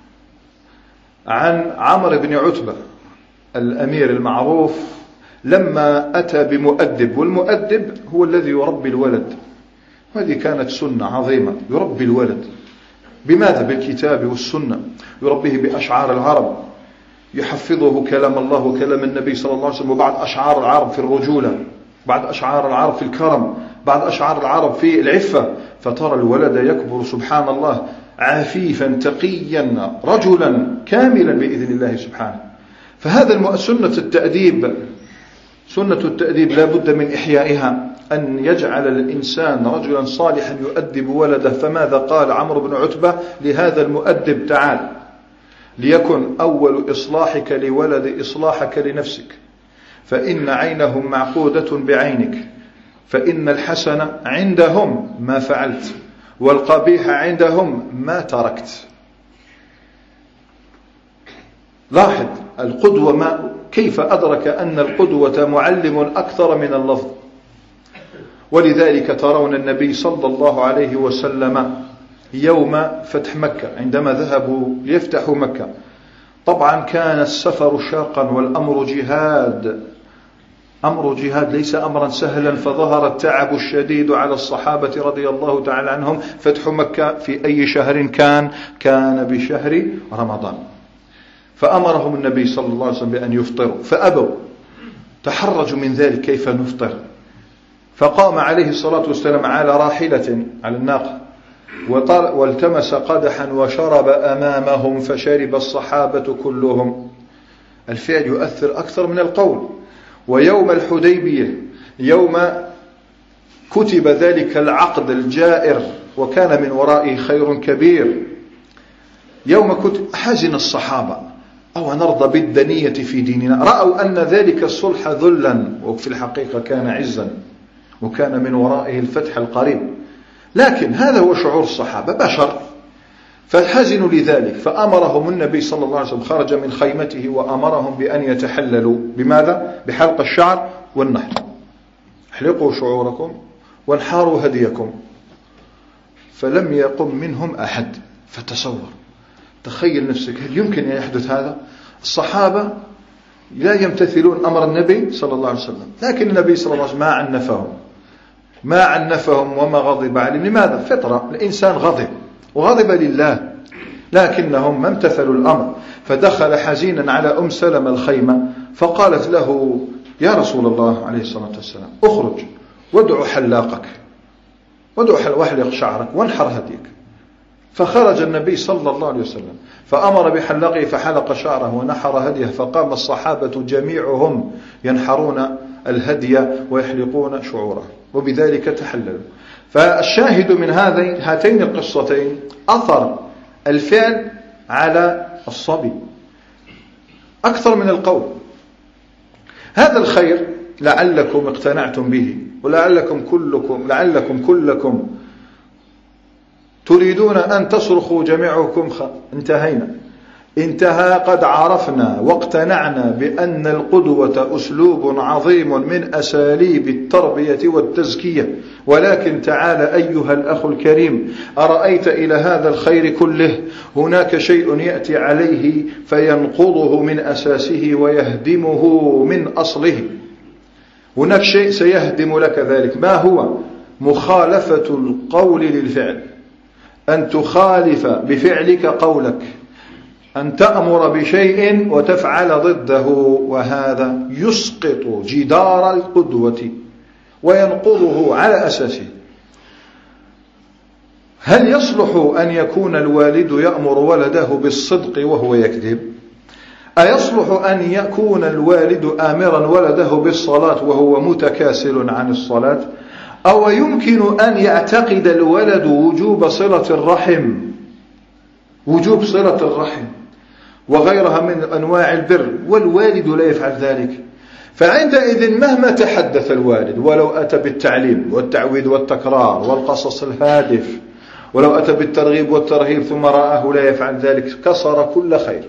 عن عمرو بن عتبة الأمير المعروف لما أتى بمؤدب، والمؤدب هو الذي يربي الولد، وهذه كانت سنة عظيمة، يربي الولد. بماذا؟ بالكتاب والسنة، يربيه بأشعار العرب، يحفظه كلام الله وكلام النبي صلى الله عليه وسلم، وبعض أشعار العرب في الرجولة، بعض أشعار العرب في الكرم، بعض أشعار العرب في العفة. فترى الولد يكبر سبحان الله عفيفا تقيا رجلا كاملا بإذن الله سبحانه. فهذا سنة التأديب لا بد من إحيائها، أن يجعل الإنسان رجلا صالحا يؤدب ولده. فماذا قال عمرو بن عتبة لهذا المؤدب؟ تعال ليكن أول إصلاحك لولد إصلاحك لنفسك، فإن عينهم معقودة بعينك، فإن الحسن عندهم ما فعلت والقبيح عندهم ما تركت. لاحظ القدوة كيف أدرك أن القدوة معلم أكثر من اللفظ. ولذلك ترون النبي صلى الله عليه وسلم يوم فتح مكة عندما ذهبوا ليفتحوا مكة، طبعا كان السفر شاقا والأمر جهاد، أمر جهاد ليس أمرا سهلا، فظهر التعب الشديد على الصحابة رضي الله تعالى عنهم. فتح مكة في أي شهر كان بشهر رمضان، فأمرهم النبي صلى الله عليه وسلم بأن يفطروا فأبوا، تحرجوا من ذلك، كيف نفطر؟ فقام عليه الصلاة والسلام على راحلة على الناقة والتمس قدحا وشرب أمامهم فشرب الصحابة كلهم. الفعل يؤثر أكثر من القول. ويوم الحديبية يوم كتب ذلك العقد الجائر وكان من ورائه خير كبير، يوم كتب حزن الصحابة، أو نرضى بالدنية في ديننا، رأوا أن ذلك الصلح ذلا، وفي الحقيقة كان عزا وكان من ورائه الفتح القريب. لكن هذا هو شعور الصحابة، بشر، فحزنوا لذلك. فأمرهم النبي صلى الله عليه وسلم، خرج من خيمته وأمرهم بأن يتحللوا. بماذا؟ بحلق الشعر والنحر. احلقوا شعوركم وانحاروا هديكم. فلم يقم منهم أحد. فتصور، تخيل نفسك، هل يمكن أن يحدث هذا؟ الصحابة لا يمتثلون أمر النبي صلى الله عليه وسلم، لكن النبي صلى الله عليه وسلم ما عنفهم وما غضب عليهم. لماذا؟ فطرة، الإنسان غضب وغضب لله، لكنهم ما امتثلوا الأمر. فدخل حزينا على سلمة الخيمة فقالت له: يا رسول الله عليه الصلاة والسلام، اخرج وادعو حلاقك، واحلق شعرك وانحر هديك. فخرج النبي صلى الله عليه وسلم فأمر بحلقه فحلق شعره ونحر هديه، فقام الصحابة جميعهم ينحرون الهدي ويحلقون شعوره، وبذلك تحللوا. فالشاهد من هاتين القصتين أثر الفعل على الصبي أكثر من القول. هذا الخير لعلكم اقتنعتم به، ولعلكم كلكم تريدون أن تصرخوا جميعكم انتهى قد عرفنا واقتنعنا بأن القدوة أسلوب عظيم من أساليب التربية والتزكية. ولكن تعال أيها الأخ الكريم، أرأيت إلى هذا الخير كله هناك شيء يأتي عليه فينقضه من أساسه ويهدمه من أصله. هناك شيء سيهدم لك ذلك. ما هو؟ مخالفة القول للفعل، أن تخالف بفعلك قولك، أن تأمر بشيء وتفعل ضده، وهذا يسقط جدار القدوة وينقضه على أساسه. هل يصلح أن يكون الوالد يأمر ولده بالصدق وهو يكذب؟ أيصلح أن يكون الوالد آمرا ولده بالصلاة وهو متكاسل عن الصلاة؟ أو يمكن أن يعتقد الولد وجوب صلة الرحم وغيرها من أنواع البر والوالد لا يفعل ذلك؟ فعندئذ مهما تحدث الوالد، ولو أتى بالتعليم والتعويد والتكرار والقصص الهادف، ولو أتى بالترغيب والترهيب ثم رآه لا يفعل ذلك، كسر كل خير.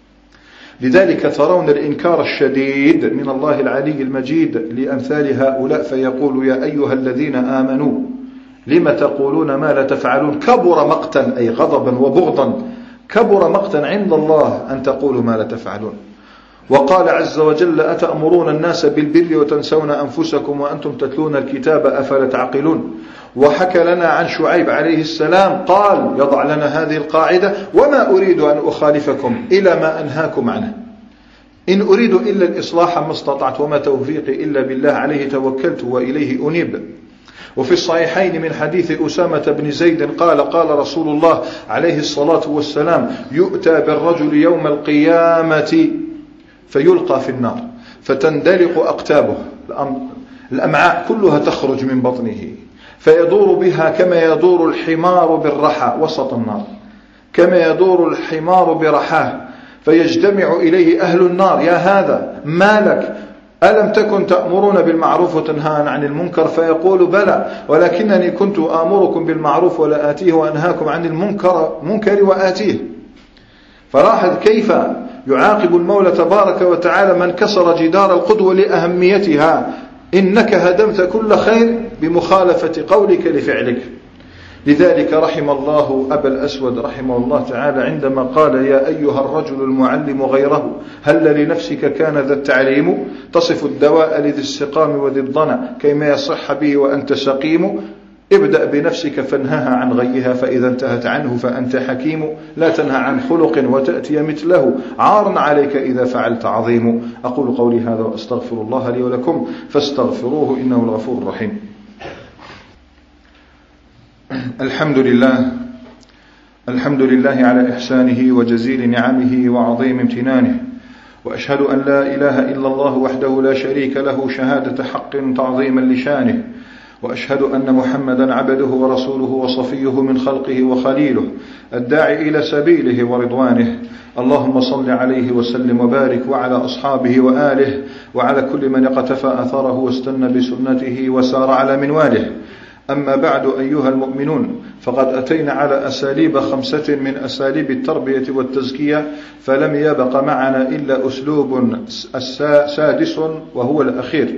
لذلك ترون الإنكار الشديد من الله العلي المجيد لأمثال هؤلاء، فيقول يا أيها الذين آمنوا لم تقولون ما لا تفعلون، كبر مقتا أي غضبا وبغضا، كبر مقتا عند الله أن تقولوا ما لا تفعلون. وقال عز وجل أتأمرون الناس بالبر وتنسون أنفسكم وأنتم تتلون الكتاب أفلا تعقلون. وحكى لنا عن شعيب عليه السلام قال يضع لنا هذه القاعدة: وما أريد أن أخالفكم إلى ما أنهاكم عنه، إن أريد إلا الإصلاح ما استطعت وما توفيقي إلا بالله عليه توكلت وإليه أنيب. وفي الصحيحين من حديث أسامة بن زيد قال رسول الله عليه الصلاة والسلام: يؤتى بالرجل يوم القيامة فيلقى في النار فتندلق أقتابه، الأمعاء كلها تخرج من بطنه، فيدور بها كما يدور الحمار بالرحى وسط النار، كما يدور الحمار برحاه، فيجتمع إليه أهل النار: يا هذا ما لك؟ ألم تكن تأمرون بالمعروف وتنهون عن المنكر؟ فيقول: بلى، ولكنني كنت آمركم بالمعروف ولا آتيه وأنهاكم عن المنكر وآتيه. فلاحظ كيف يعاقب المولى تبارك وتعالى من كسر جدار القدوة لأهميتها: إنك هدمت كل خير بمخالفة قولك لفعلك. لذلك رحم الله أبا الأسود رحمه الله تعالى عندما قال: يا أيها الرجل المعلم غيره هل لنفسك كان ذا التعليم، تصف الدواء لذي السقام وذي الضنا كيما يصح به وأنت سقيم، ابدأ بنفسك فانهها عن غيها فإذا انتهت عنه فأنت حكيم، لا تنهى عن خلق وتأتي مثله، عار عليك إذا فعلت عظيم. أقول قولي هذا وأستغفر الله لي ولكم فاستغفروه إنه الغفور الرحيم. الحمد لله على إحسانه وجزيل نعمه وعظيم امتنانه، وأشهد أن لا إله إلا الله وحده لا شريك له شهادة حق تعظيما لشانه، وأشهد أن محمدا عبده ورسوله وصفيه من خلقه وخليله الداعي إلى سبيله ورضوانه. اللهم صل عليه وسلم وبارك وعلى أصحابه وآله وعلى كل من اقتفى أثره واستنى بسنته وسار على منواله. أما بعد أيها المؤمنون، فقد أتينا على أساليب 5 من أساليب التربية والتزكية، فلم يبق معنا إلا أسلوب سادس وهو الأخير،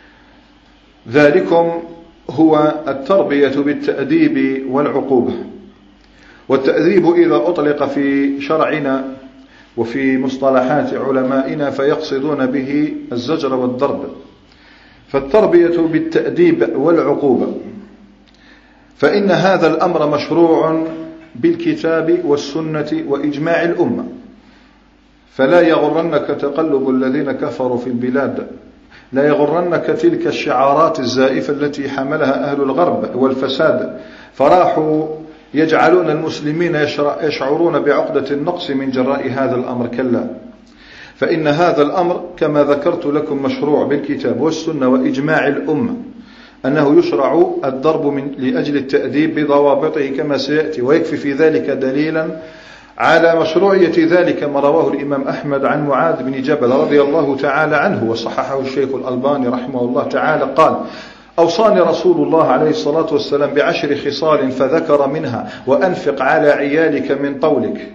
ذلكم هو التربية بالتأديب والعقوبة. والتأديب إذا أطلق في شرعنا وفي مصطلحات علمائنا فيقصدون به الزجر والضرب، فالتربية بالتأديب والعقوبة، فإن هذا الأمر مشروع بالكتاب والسنة وإجماع الأمة. فلا يغرنك تقلب الذين كفروا في البلاد، لا يغرنك تلك الشعارات الزائفة التي حملها أهل الغرب والفساد، فراحوا يجعلون المسلمين يشعرون بعقدة النقص من جراء هذا الأمر. كلا، فإن هذا الأمر كما ذكرت لكم مشروع بالكتاب والسنة وإجماع الأمة، أنه يشرع الضرب لأجل التأديب بضوابطه كما سيأتي، ويكفي في ذلك دليلا على مشروعية ذلك ما رواه الإمام أحمد عن معاذ بن جبل رضي الله تعالى عنه وصححه الشيخ الألباني رحمه الله تعالى قال: أوصاني رسول الله عليه الصلاة والسلام ب10 خصال فذكر منها: وأنفق على عيالك من طولك،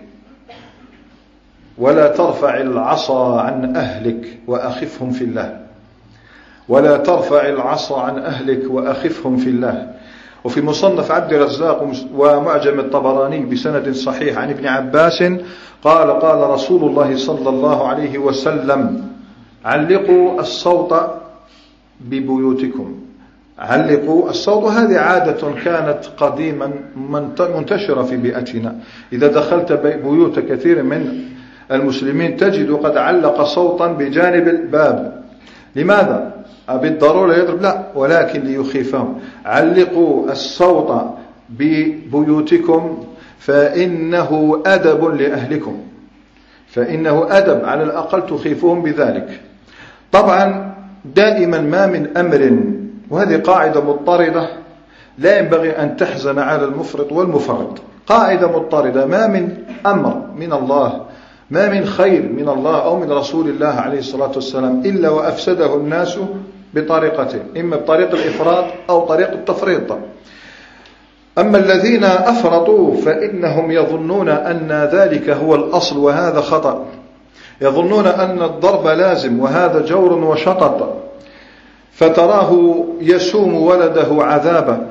ولا ترفع العصا عن أهلك وأخفهم في الله، ولا ترفع العصا عن أهلك وأخفهم في الله. وفي مصنف عبد الرزاق ومعجم الطبراني بسند صحيح عن ابن عباس قال: قال رسول الله صلى الله عليه وسلم: علقوا الصوت ببيوتكم. علقوا الصوت، هذه عادة كانت قديما منتشرة في بيئتنا. إذا دخلت بيوت كثير من المسلمين تجد قد علق صوتا بجانب الباب. لماذا؟ بالضرورة يضرب؟ لا، ولكن ليخيفهم. علقوا الصوت ببيوتكم فإنه أدب لأهلكم، فإنه أدب، على الأقل تخيفهم بذلك. طبعا دائما ما من أمر، وهذه قاعدة مضطردة لا ينبغي أن تحزن على المفرط والمفرط، قاعدة مضطردة: ما من أمر من الله، ما من خير من الله أو من رسول الله عليه الصلاة والسلام إلا وأفسده الناس بطريقته، إما بطريق الإفراط أو طريق التفريط. أما الذين أفرطوا فإنهم يظنون أن ذلك هو الأصل، وهذا خطأ. يظنون أن الضرب لازم، وهذا جور وشطط، فتراه يسوم ولده عذابا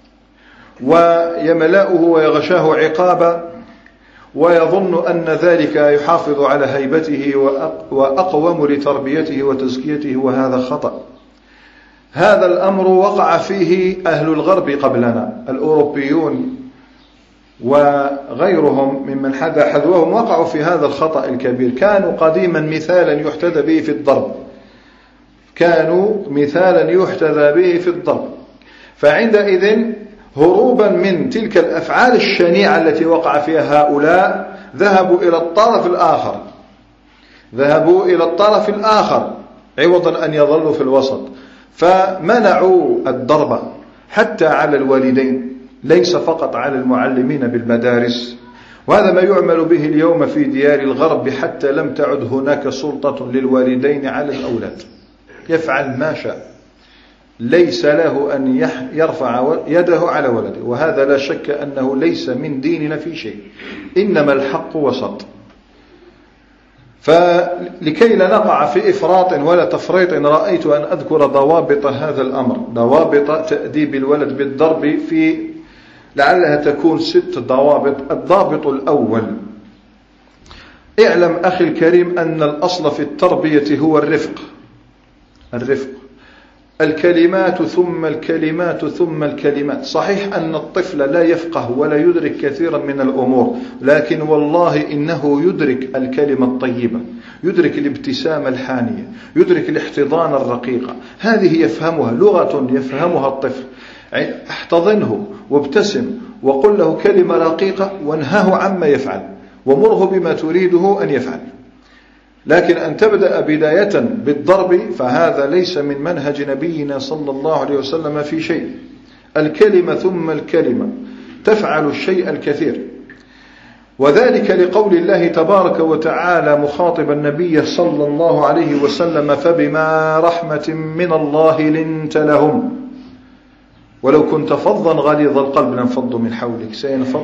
ويملأه ويغشاه عقابا، ويظن أن ذلك يحافظ على هيبته وأقوم لتربيته وتزكيته، وهذا خطأ. هذا الأمر وقع فيه أهل الغرب قبلنا، الأوروبيون وغيرهم ممن حذا حذوهم وقعوا في هذا الخطأ الكبير. كانوا قديما مثالا يحتذى به في الضرب، كانوا مثالا يحتذى به في الضرب. فعندئذ هروبا من تلك الأفعال الشنيعة التي وقع فيها هؤلاء ذهبوا إلى الطرف الآخر عوضا أن يظلوا في الوسط، فمنعوا الضرب حتى على الوالدين، ليس فقط على المعلمين بالمدارس. وهذا ما يعمل به اليوم في ديار الغرب، حتى لم تعد هناك سلطة للوالدين على الأولاد، يفعل ما شاء، ليس له أن يرفع يده على ولده. وهذا لا شك أنه ليس من ديننا في شيء، إنما الحق وسط. فلكي لا نقع في إفراط ولا تفريط، رأيت أن أذكر ضوابط هذا الأمر، ضوابط تأديب الولد بالضرب، في لعلها تكون 6 ضوابط. الضابط الأول: اعلم أخي الكريم أن الأصل في التربية هو الرفق. الكلمات ثم الكلمات ثم الكلمات. صحيح أن الطفل لا يفقه ولا يدرك كثيرا من الأمور، لكن والله إنه يدرك الكلمة الطيبة، يدرك الابتسامة الحانية، يدرك الاحتضان الرقيقة، هذه يفهمها، لغة يفهمها الطفل. احتضنه وابتسم وقل له كلمة رقيقة وانهاه عما يفعل ومره بما تريده أن يفعل. لكن أن تبدأ بداية بالضرب فهذا ليس من منهج نبينا صلى الله عليه وسلم في شيء. الكلمة ثم الكلمة تفعل الشيء الكثير، وذلك لقول الله تبارك وتعالى مخاطبا النبي صلى الله عليه وسلم: فبما رحمة من الله لنت لهم ولو كنت فظا غليظ القلب لانفضوا من حولك.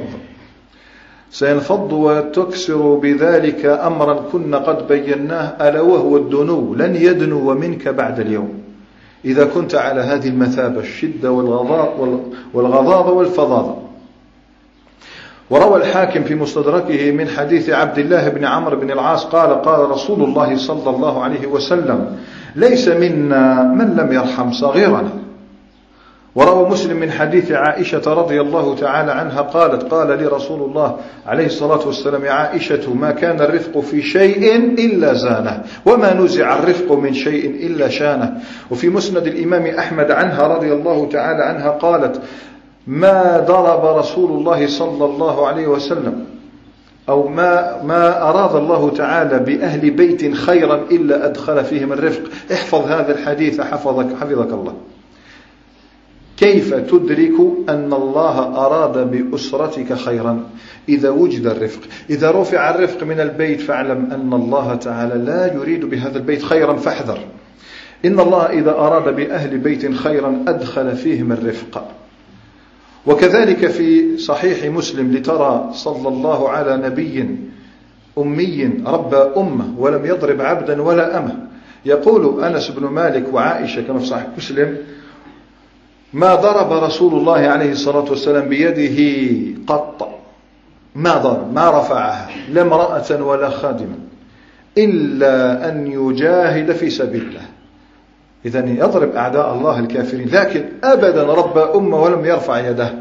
سينفض وتكسر بذلك أمرا كنا قد بيناه، ألا وهو الدنو، لن يدنو منك بعد اليوم إذا كنت على هذه المثابة، الشدة والغضاضة والفظاظة. وروى الحاكم في مستدركه من حديث عبد الله بن عمرو بن العاص قال: قال رسول الله صلى الله عليه وسلم: ليس منا من لم يرحم صغيرنا. وروى مسلم من حديث عائشة رضي الله تعالى عنها قالت: قال لي رسول الله عليه الصلاة والسلام: يا عائشة ما كان الرفق في شيء إلا زانه، وما نزع الرفق من شيء إلا شانه. وفي مسند الإمام أحمد عنها رضي الله تعالى عنها قالت: ما ضرب رسول الله صلى الله عليه وسلم أو ما أراد الله تعالى بأهل بيت خيرا إلا أدخل فيهم الرفق. احفظ هذا الحديث حفظك الله. كيف تدرك أن الله أراد بأسرتك خيرا؟ إذا وجد الرفق، إذا رفع الرفق من البيت فاعلم أن الله تعالى لا يريد بهذا البيت خيرا فاحذر. إن الله إذا أراد بأهل بيت خيرا أدخل فيهم الرفق. وكذلك في صحيح مسلم لترى صلى الله على نبي أمي ربى أمه ولم يضرب عبدا ولا أمه. يقول أنس بن مالك وعائشة كما في صحيح مسلم: ما ضرب رسول الله عليه الصلاة والسلام بيده قط، ما ضرب، ما رفعها لا امرأة ولا خادما إلا أن يجاهد في سبيل الله. إذن يضرب أعداء الله الكافرين، لكن أبدا ربى أمه ولم يرفع يده.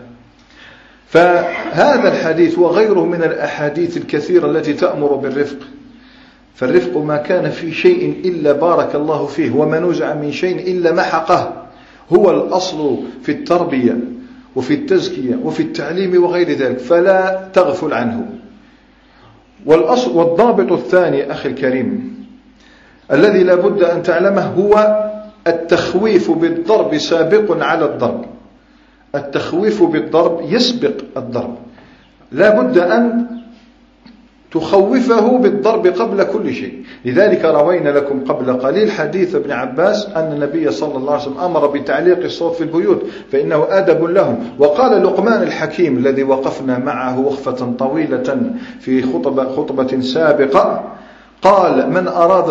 فهذا الحديث وغيره من الأحاديث الكثيرة التي تأمر بالرفق. فالرفق ما كان في شيء إلا بارك الله فيه، وما نزع من شيء إلا محقه. هو الأصل في التربية وفي التزكية وفي التعليم وغير ذلك، فلا تغفل عنه. والضابط الثاني أخي الكريم الذي لا بد أن تعلمه هو التخويف بالضرب سابق على الضرب. التخويف بالضرب يسبق الضرب، لا بد أن تخوفه بالضرب قبل كل شيء. لذلك روينا لكم قبل قليل حديث ابن عباس أن النبي صلى الله عليه وسلم أمر بتعليق الصوت في البيوت فإنه أدب لهم. وقال لقمان الحكيم الذي وقفنا معه وقفة طويلة في خطبة سابقة، قال: من أراد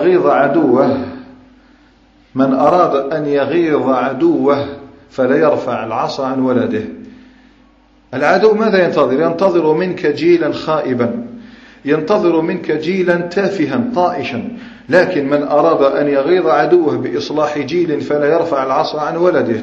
أن يغيظ عدوه فلا يرفع العصا عن ولده. العدو ماذا ينتظر؟ ينتظر منك جيلا خائبا، ينتظر منك جيلا تافها طائشا. لكن من أراد أن يغيظ عدوه بإصلاح جيل فلا يرفع العصا عن ولده.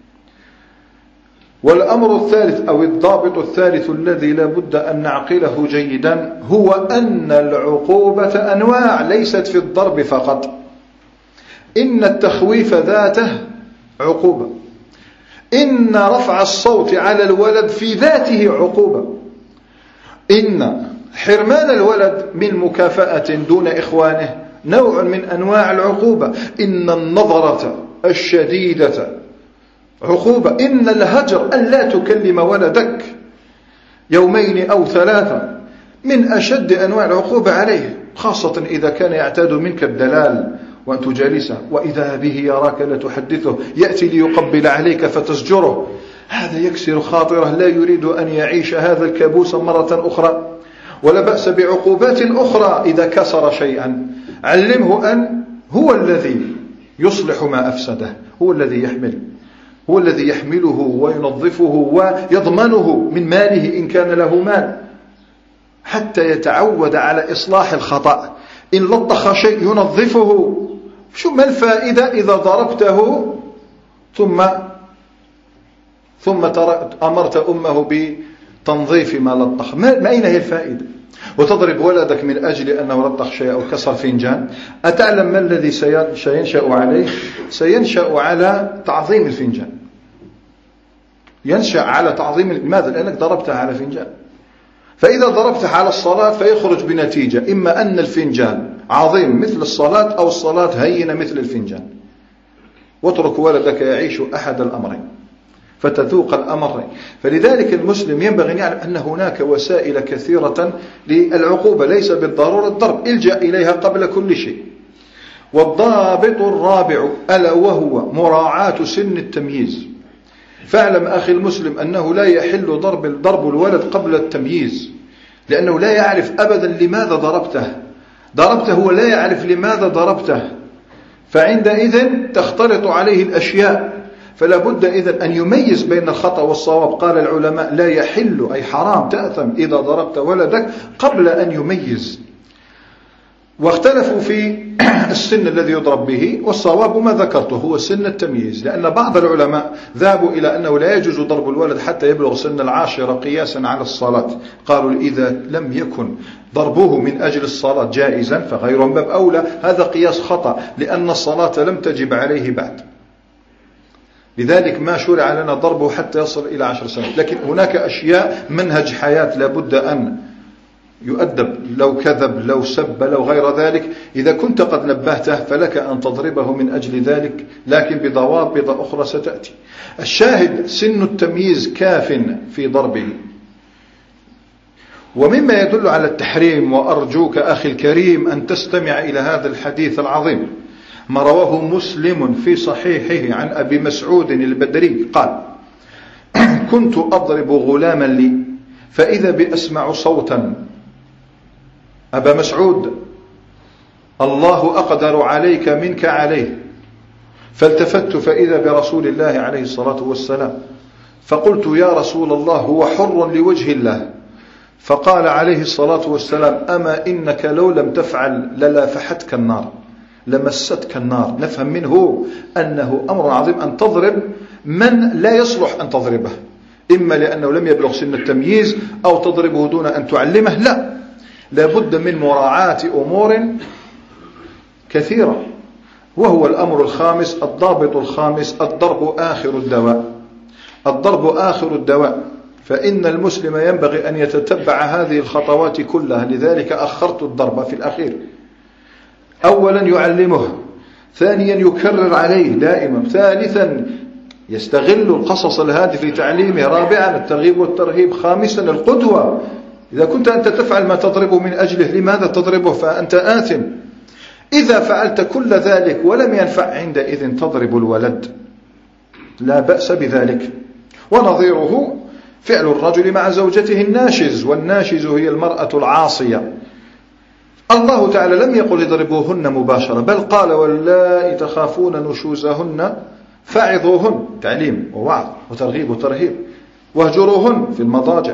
والأمر الثالث أو الضابط الثالث الذي لا بد أن نعقله جيدا هو أن العقوبة أنواع ليست في الضرب فقط. إن التخويف ذاته عقوبة، إن رفع الصوت على الولد في ذاته عقوبة، إن حرمان الولد من مكافأة دون إخوانه نوع من أنواع العقوبة، إن النظرة الشديدة عقوبة، إن الهجر أن لا تكلم ولدك يومين أو ثلاثة من أشد أنواع العقوبة عليه، خاصة إذا كان يعتاد منك الدلال وأن تجالسه، وإذا به يراك لا تحدثه، يأتي ليقبل عليك فتزجره، هذا يكسر خاطره، لا يريد أن يعيش هذا الكابوس مرة أخرى. ولا بأس بعقوبات أخرى إذا كسر شيئا، علمه أن هو الذي يصلح ما أفسده، هو الذي يحمله وينظفه ويضمنه من ماله إن كان له مال، حتى يتعود على إصلاح الخطأ. إن لطخ شيء ينظفه. شو ما الفائدة إذا ضربته ثم أمرت أمه بتنظيف ما لطخ؟ ما أين هي الفائدة؟ وتضرب ولدك من أجل أنه لطخ شيء أو كسر فنجان. أتعلم ما الذي سينشأ عليه؟ سينشأ على تعظيم الفنجان، ينشأ على تعظيم. لماذا؟ لأنك ضربتها على فنجان. فإذا ضربتها على الصلاة فيخرج بنتيجة، إما أن الفنجان عظيم مثل الصلاة أو الصلاة هينة مثل الفنجان. واترك ولدك يعيش أحد الأمرين فتذوق الأمرين. فلذلك المسلم ينبغي أن يعلم أن هناك وسائل كثيرة للعقوبة، ليس بالضرورة الضرب، الجأ إليها قبل كل شيء. والضابط الرابع ألا وهو مراعاة سن التمييز. فاعلم أخي المسلم أنه لا يحل ضرب الولد قبل التمييز، لأنه لا يعرف أبدا لماذا ضربته هو لا يعرف لماذا ضربته، فعندئذ تختلط عليه الأشياء. فلا بد إذن أن يميز بين الخطأ والصواب. قال العلماء: لا يحل أي حرام تأثم إذا ضربت ولدك قبل أن يميز. واختلفوا في السن الذي يضرب به، والصواب ما ذكرته هو سن التمييز، لأن بعض العلماء ذهبوا إلى أنه لا يجوز ضرب الولد حتى يبلغ سن 10 قياسا على الصلاة. قالوا: إذا لم يكن ضربه من أجل الصلاة جائزا فغير من باب أولى. هذا قياس خطأ، لأن الصلاة لم تجب عليه بعد. لذلك ما شرع لنا ضربه حتى يصل إلى 10 سنوات. لكن هناك أشياء منهج حياة لابد أن يؤدب، لو كذب، لو سب، لو غير ذلك، إذا كنت قد نبهته فلك أن تضربه من أجل ذلك، لكن بضوابط أخرى ستأتي. الشاهد سن التمييز كاف في ضربه. ومما يدل على التحريم، وأرجوك أخي الكريم أن تستمع إلى هذا الحديث العظيم، ما رواه مسلم في صحيحه عن أبي مسعود البدري قال: كنت أضرب غلاما لي فإذا بأسمع صوتا. أبا مسعود، الله أقدر عليك منك عليه. فالتفت فإذا برسول الله عليه الصلاة والسلام، فقلت: يا رسول الله، هو حر لوجه الله. فقال عليه الصلاة والسلام: أما إنك لو لم تفعل للافحتك النار، لمستك النار. نفهم منه أنه أمر عظيم أن تضرب من لا يصلح أن تضربه، إما لأنه لم يبلغ سن التمييز، أو تضربه دون أن تعلمه. لا، لابد من مراعاة أمور كثيرة. وهو الأمر الخامس، الضابط الخامس: الضرب آخر الدواء. الضرب آخر الدواء، فإن المسلم ينبغي أن يتتبع هذه الخطوات كلها. لذلك أخرت الضرب في الأخير. أولا يعلمه، ثانيا يكرر عليه دائما، ثالثا يستغل القصص الهادف لتعليمه، رابعا الترغيب والترهيب، خامسا القدوة. إذا كنت أنت تفعل ما تضربه من أجله، لماذا تضربه؟ فأنت آثم. إذا فعلت كل ذلك ولم ينفع، عندئذ تضرب الولد، لا بأس بذلك. ونظيره فعل الرجل مع زوجته الناشز، والناشز هي المرأة العاصية. الله تعالى لم يقل اضربوهن مباشرة، بل قال: واللائي تخافون نشوزهن فعظوهن، تعليم ووعظ وترغيب وترهيب، واهجروهن في المضاجع.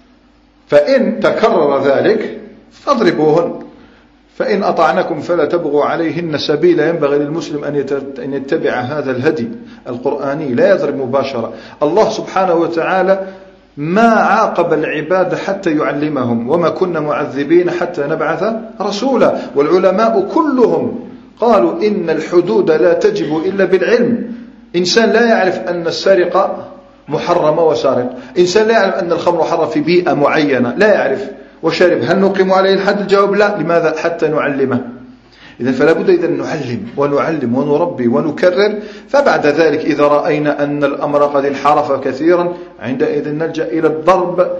فإن تكرر ذلك فاضربوهن، فإن أطعنكم فلا تبغوا عليهن سبيلا. ينبغي للمسلم أن يتبع هذا الهدي القرآني، لا يضرب مباشرة. الله سبحانه وتعالى ما عاقب العباد حتى يعلمهم، وما كنا معذبين حتى نبعث رسولا. والعلماء كلهم قالوا إن الحدود لا تجب إلا بالعلم. إنسان لا يعرف أن السرقة محرمة وسارق، إنسان لا يعرف أن الخمر محرم في بيئة معينة، لا يعرف وشرب، هل نقيم عليه الحد؟ الجواب لا. لماذا؟ حتى نعلمه. إذن فلا بد إذن نعلم ونربي ونكرر. فبعد ذلك إذا رأينا أن الأمر قد انحرف كثيرا، عندئذ نلجأ إلى الضرب.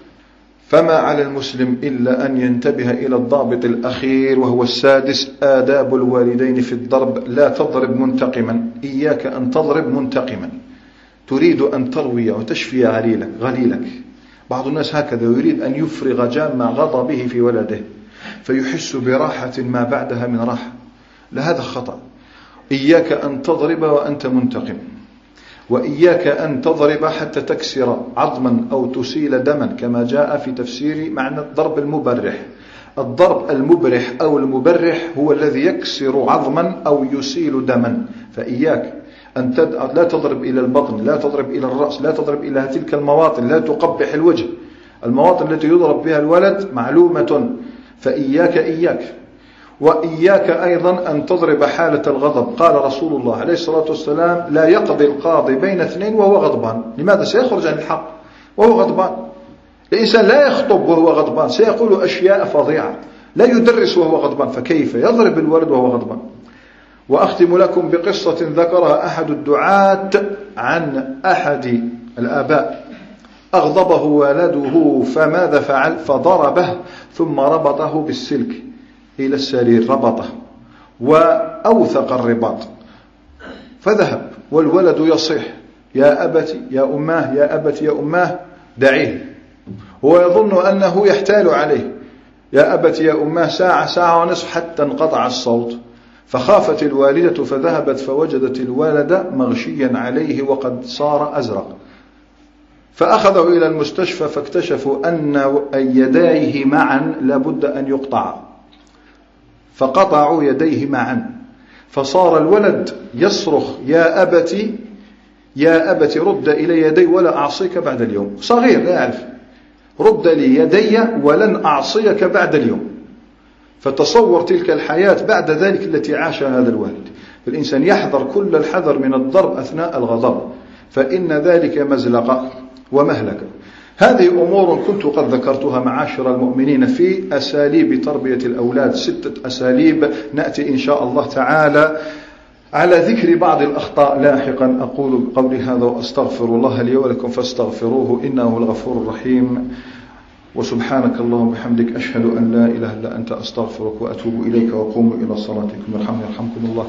فما على المسلم إلا أن ينتبه إلى الضابط الأخير، وهو السادس: آداب الوالدين في الضرب. لا تضرب منتقما، إياك أن تضرب منتقما. تريد أن تروي وتشفي غليلك. بعض الناس هكذا، يريد أن يفرغ جام غضبه في ولده فيحس براحة ما بعدها من راحة. لهذا خطأ. إياك أن تضرب وأنت منتقم، وإياك أن تضرب حتى تكسر عظما أو تسيل دما، كما جاء في تفسير معنى الضرب المبرح. الضرب المبرح أو المبرح هو الذي يكسر عظما أو يسيل دما. فإياك أن لا تضرب إلى البطن، لا تضرب إلى الرأس، لا تضرب إلى تلك المواطن، لا تقبح الوجه. المواطن التي يضرب بها الولد معلومة، فإياك. وإياك أيضا أن تضرب حالة الغضب. قال رسول الله عليه الصلاة والسلام: لا يقضي القاضي بين اثنين وهو غضبان. لماذا؟ سيخرج عن الحق وهو غضبان. الإنسان لا يخطب وهو غضبان، سيقول أشياء فظيعة. لا يدرس وهو غضبان، فكيف يضرب الولد وهو غضبان؟ وأختم لكم بقصة ذكرها أحد الدعاة عن أحد الآباء. أغضبه ولده، فماذا فعل؟ فضربه ثم ربطه بالسلك إلى السرير، ربطه وأوثق الرباط، فذهب والولد يصيح: يا أبت يا أماه، يا أبت يا أماه، دعيه. هو يظن أنه يحتال عليه: يا أبت يا أماه، ساعة ونصف، حتى انقطع الصوت. فخافت الوالدة فذهبت فوجدت الولد مغشيا عليه وقد صار أزرق، فأخذه إلى المستشفى، فاكتشفوا أن يديه معا لابد أن يقطع، فقطعوا يديه معا، فصار الولد يصرخ: يا أبت يا أبت، رد إلي يدي ولا أعصيك بعد اليوم. صغير لا يعرف، رد لي يدي ولن أعصيك بعد اليوم. فتصور تلك الحياة بعد ذلك التي عاشها هذا الوالد. فالإنسان يحذر كل الحذر من الضرب أثناء الغضب، فإن ذلك مزلقة ومهلكة. هذه أمور كنت قد ذكرتها معاشر المؤمنين في أساليب تربية الأولاد، 6 أساليب نأتي إن شاء الله تعالى على ذكر بعض الأخطاء لاحقا. أقول قولي هذا وأستغفر الله لي ولكم فاستغفروه إنه الغفور الرحيم. وسبحانك اللهم وبحمدك أشهد أن لا إله إلا أنت أستغفرك وأتوب إليك، وقوموا إلى صلاتكم يرحمكم الله.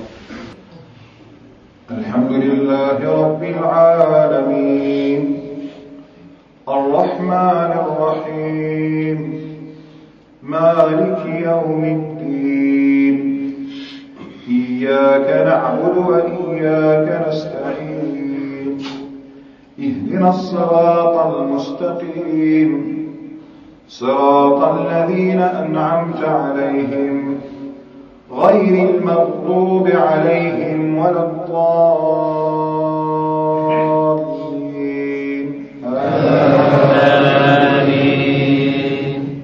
الحمد لله رب العالمين الرحمن الرحيم مالك يوم الدين إياك نعبد وإياك نستعين اهدنا الصراط المستقيم صراط الذين أنعمت عليهم غير المغضوب عليهم ولا الضالين آمين.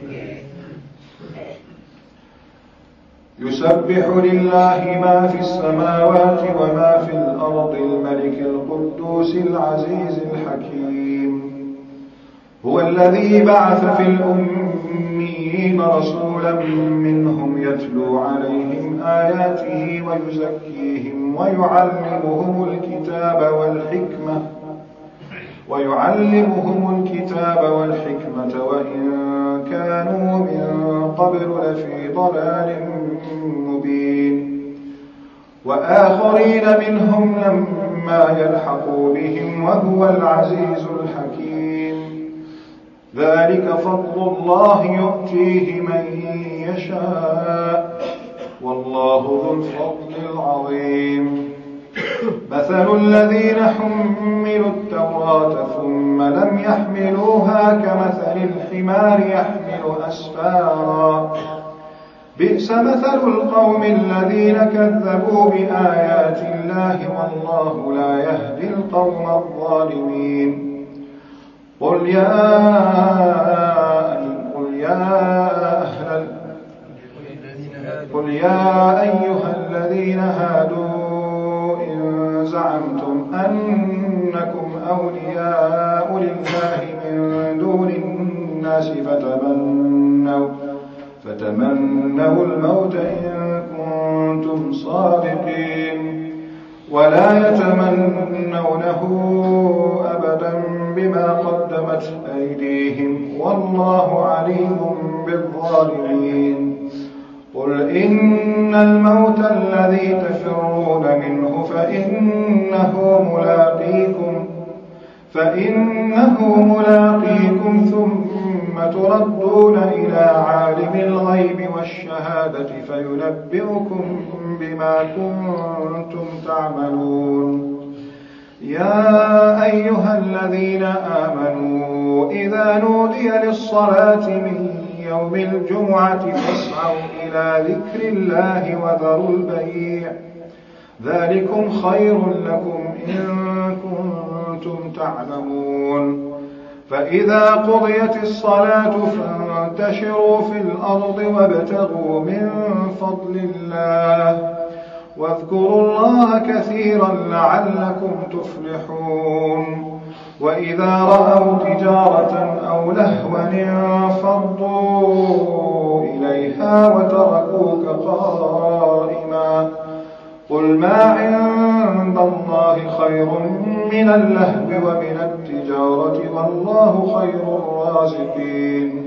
يسبح لله ما في السماوات وما في الأرض الملك القدوس العزيز الحكيم. هو الذي بعث في الأميين رسولا منهم يتلو عليهم آياته ويزكيهم ويعلمهم الكتاب والحكمة وإن كانوا من قبل لفي ضلال مبين. وآخرين منهم لما يلحقوا بهم وهو العزيز الحكيم. ذلك فضل الله يؤتيه من يشاء والله ذو الفضل العظيم. مثل الذين حملوا التوراة ثم لم يحملوها كمثل الحمار يحمل أسفارا بئس مثل القوم الذين كذبوا بآيات الله والله لا يهدي القوم الظالمين. قل يا أيها الذين هادوا إن زعمتم أنكم أولياء لله من دون الناس فتمنوا الموت إن كنتم صادقين ولا يتمنونه أبدا بما قدمت أيديهم والله عليم بالظالمين. قل إن الموت الذي تفرون منه فإنه ملاقيكم ثم تردون إلى عالم الغيب والشهادة فينبئكم بما كنتم تعملون. يا أيها الذين آمنوا إذا نودي للصلاة من يوم الجمعة فاسعوا إلى ذكر الله وذروا البيع ذلكم خير لكم إن كنتم تعلمون. فإذا قضيت الصلاة فانتشروا في الأرض وابتغوا من فضل الله واذكروا الله كثيرا لعلكم تفلحون. وإذا رأوا تجارة أو لهوا انفضوا إليها وتركوك قائما قل ما عند الله خير من اللهو ومن التجارة والله خير الرازقين.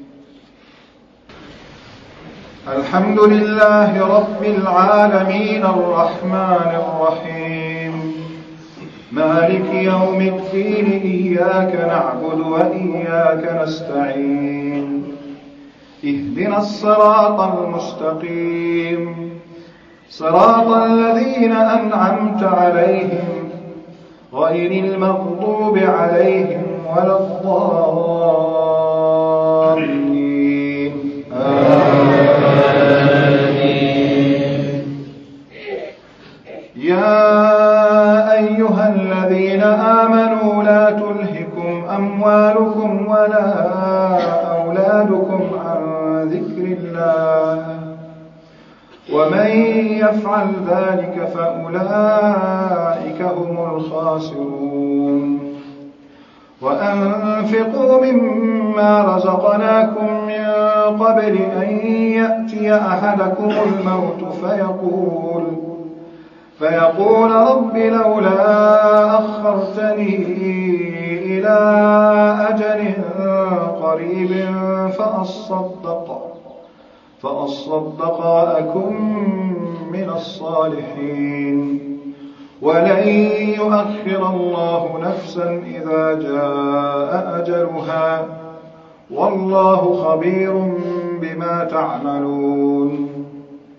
الحمد لله رب العالمين الرحمن الرحيم مالك يوم الدين إياك نعبد وإياك نستعين اهدنا الصراط المستقيم صراط الذين أنعمت عليهم غير المغضوب عليهم ولا الضالين آمين. يا أيها الذين آمنوا لا تلهكم أموالكم ولا أولادكم عن ذكر الله ومن يفعل ذلك فأولئك هم الخاسرون وأنفقوا مما رزقناكم من قبل أن يأتي أحدكم الموت فيقول رب لولا أخرتني إلى أجل قريب فأصدق وأكن من الصالحين ولن يؤخر الله نفسا إذا جاء أجلها والله خبير بما تعملون